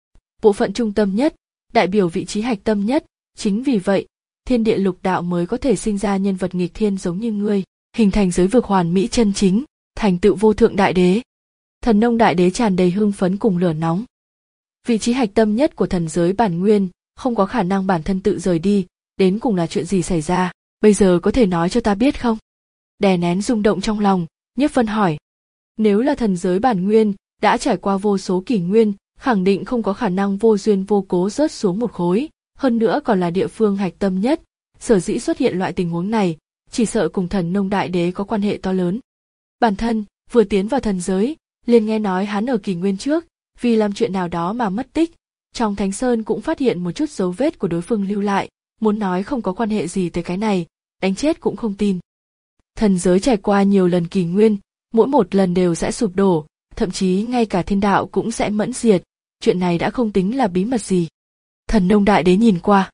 Bộ phận trung tâm nhất, đại biểu vị trí hạch tâm nhất, chính vì vậy, thiên địa lục đạo mới có thể sinh ra nhân vật nghịch thiên giống như ngươi, hình thành giới vực hoàn mỹ chân chính, thành tựu vô thượng đại đế. Thần nông đại đế tràn đầy hưng phấn cùng lửa nóng. Vị trí hạch tâm nhất của thần giới bản nguyên, không có khả năng bản thân tự rời đi, đến cùng là chuyện gì xảy ra, bây giờ có thể nói cho ta biết không? Đè nén rung động trong lòng, Nhiếp Vân hỏi. Nếu là thần giới bản nguyên, đã trải qua vô số kỷ nguyên, khẳng định không có khả năng vô duyên vô cố rớt xuống một khối, hơn nữa còn là địa phương hạch tâm nhất, sở dĩ xuất hiện loại tình huống này, chỉ sợ cùng thần nông đại đế có quan hệ to lớn. Bản thân, vừa tiến vào thần giới, liền nghe nói hắn ở kỷ nguyên trước, vì làm chuyện nào đó mà mất tích, trong Thánh Sơn cũng phát hiện một chút dấu vết của đối phương lưu lại, muốn nói không có quan hệ gì tới cái này, đánh chết cũng không tin. Thần giới trải qua nhiều lần kỷ nguyên, mỗi một lần đều sẽ sụp đổ, thậm chí ngay cả thiên đạo cũng sẽ mẫn diệt, chuyện này đã không tính là bí mật gì. Thần nông đại đế nhìn qua.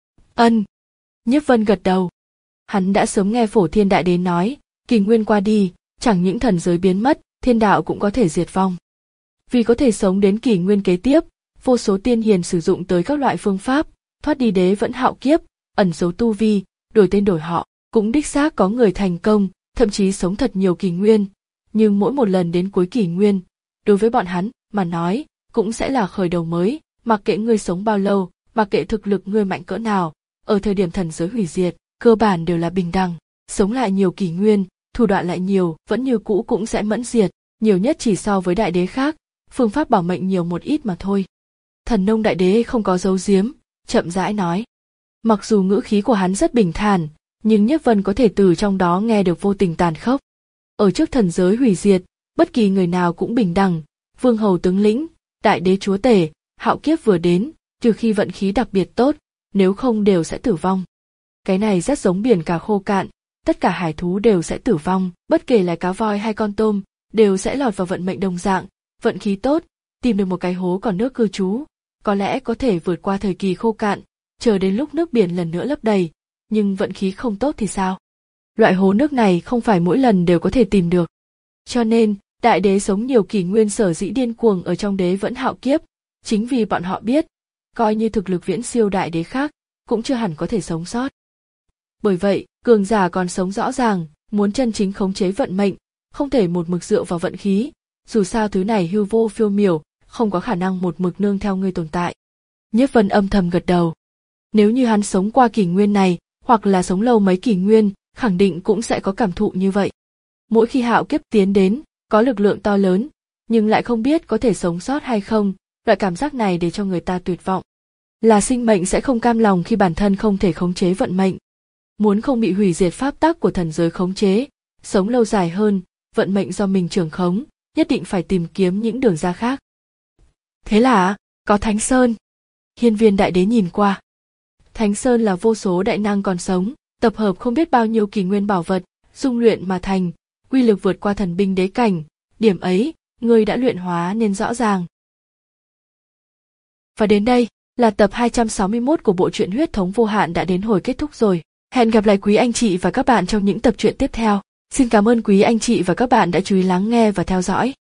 Ân. Nhiếp Vân gật đầu. Hắn đã sớm nghe Phổ Thiên đại đế nói, kỷ nguyên qua đi, chẳng những thần giới biến mất, thiên đạo cũng có thể diệt vong. Vì có thể sống đến kỷ nguyên kế tiếp, vô số tiên hiền sử dụng tới các loại phương pháp, thoát đi đế vẫn hạo kiếp, ẩn giấu tu vi, đổi tên đổi họ, cũng đích xác có người thành công, thậm chí sống thật nhiều kỷ nguyên, nhưng mỗi một lần đến cuối kỷ nguyên, đối với bọn hắn mà nói, cũng sẽ là khởi đầu mới, mặc kệ ngươi sống bao lâu, mặc kệ thực lực ngươi mạnh cỡ nào, ở thời điểm thần giới hủy diệt, cơ bản đều là bình đẳng, sống lại nhiều kỷ nguyên, thủ đoạn lại nhiều, vẫn như cũ cũng sẽ mẫn diệt, nhiều nhất chỉ so với đại đế khác, phương pháp bảo mệnh nhiều một ít mà thôi. Thần nông đại đế không có giấu giếm, chậm rãi nói. Mặc dù ngữ khí của hắn rất bình thản, nhưng Nhiếp Vân có thể từ trong đó nghe được vô tình tàn khốc. Ở trước thần giới hủy diệt, bất kỳ người nào cũng bình đẳng, vương hầu tướng lĩnh, đại đế chúa tể, hạo kiếp vừa đến, trừ khi vận khí đặc biệt tốt, nếu không đều sẽ tử vong. Cái này rất giống biển cả khô cạn, tất cả hải thú đều sẽ tử vong, bất kể là cá voi hay con tôm, đều sẽ lọt vào vận mệnh đồng dạng, vận khí tốt, tìm được một cái hố còn nước cư trú, có lẽ có thể vượt qua thời kỳ khô cạn, chờ đến lúc nước biển lần nữa lấp đầy, nhưng vận khí không tốt thì sao? Loại hố nước này không phải mỗi lần đều có thể tìm được. Cho nên, đại đế sống nhiều kỷ nguyên sở dĩ điên cuồng ở trong đế vẫn hạo kiếp, chính vì bọn họ biết, coi như thực lực viễn siêu đại đế khác, cũng chưa hẳn có thể sống sót. Bởi vậy, cường giả còn sống rõ ràng, muốn chân chính khống chế vận mệnh, không thể một mực dựa vào vận khí, dù sao thứ này hư vô phiêu miểu, không có khả năng một mực nương theo ngươi tồn tại. Nhiếp Vân âm thầm gật đầu. Nếu như hắn sống qua kỷ nguyên này, hoặc là sống lâu mấy kỷ nguyên, khẳng định cũng sẽ có cảm thụ như vậy. Mỗi khi hạo kiếp tiến đến, có lực lượng to lớn, nhưng lại không biết có thể sống sót hay không, loại cảm giác này để cho người ta tuyệt vọng. Là sinh mệnh sẽ không cam lòng khi bản thân không thể khống chế vận mệnh. Muốn không bị hủy diệt pháp tắc của thần giới khống chế, sống lâu dài hơn, vận mệnh do mình trưởng khống, nhất định phải tìm kiếm những đường ra khác. Thế là, có Thánh Sơn. Hiên Viên đại đế nhìn qua. Thánh Sơn là vô số đại năng còn sống, tập hợp không biết bao nhiêu kỷ nguyên bảo vật, dung luyện mà thành, uy lực vượt qua thần binh đế cảnh, điểm ấy, ngươi đã luyện hóa nên rõ ràng. Và đến đây, là tập hai trăm sáu mươi mốt của bộ truyện Huyết thống vô hạn đã đến hồi kết thúc rồi. Hẹn gặp lại quý anh chị và các bạn trong những tập truyện tiếp theo. Xin cảm ơn quý anh chị và các bạn đã chú ý lắng nghe và theo dõi.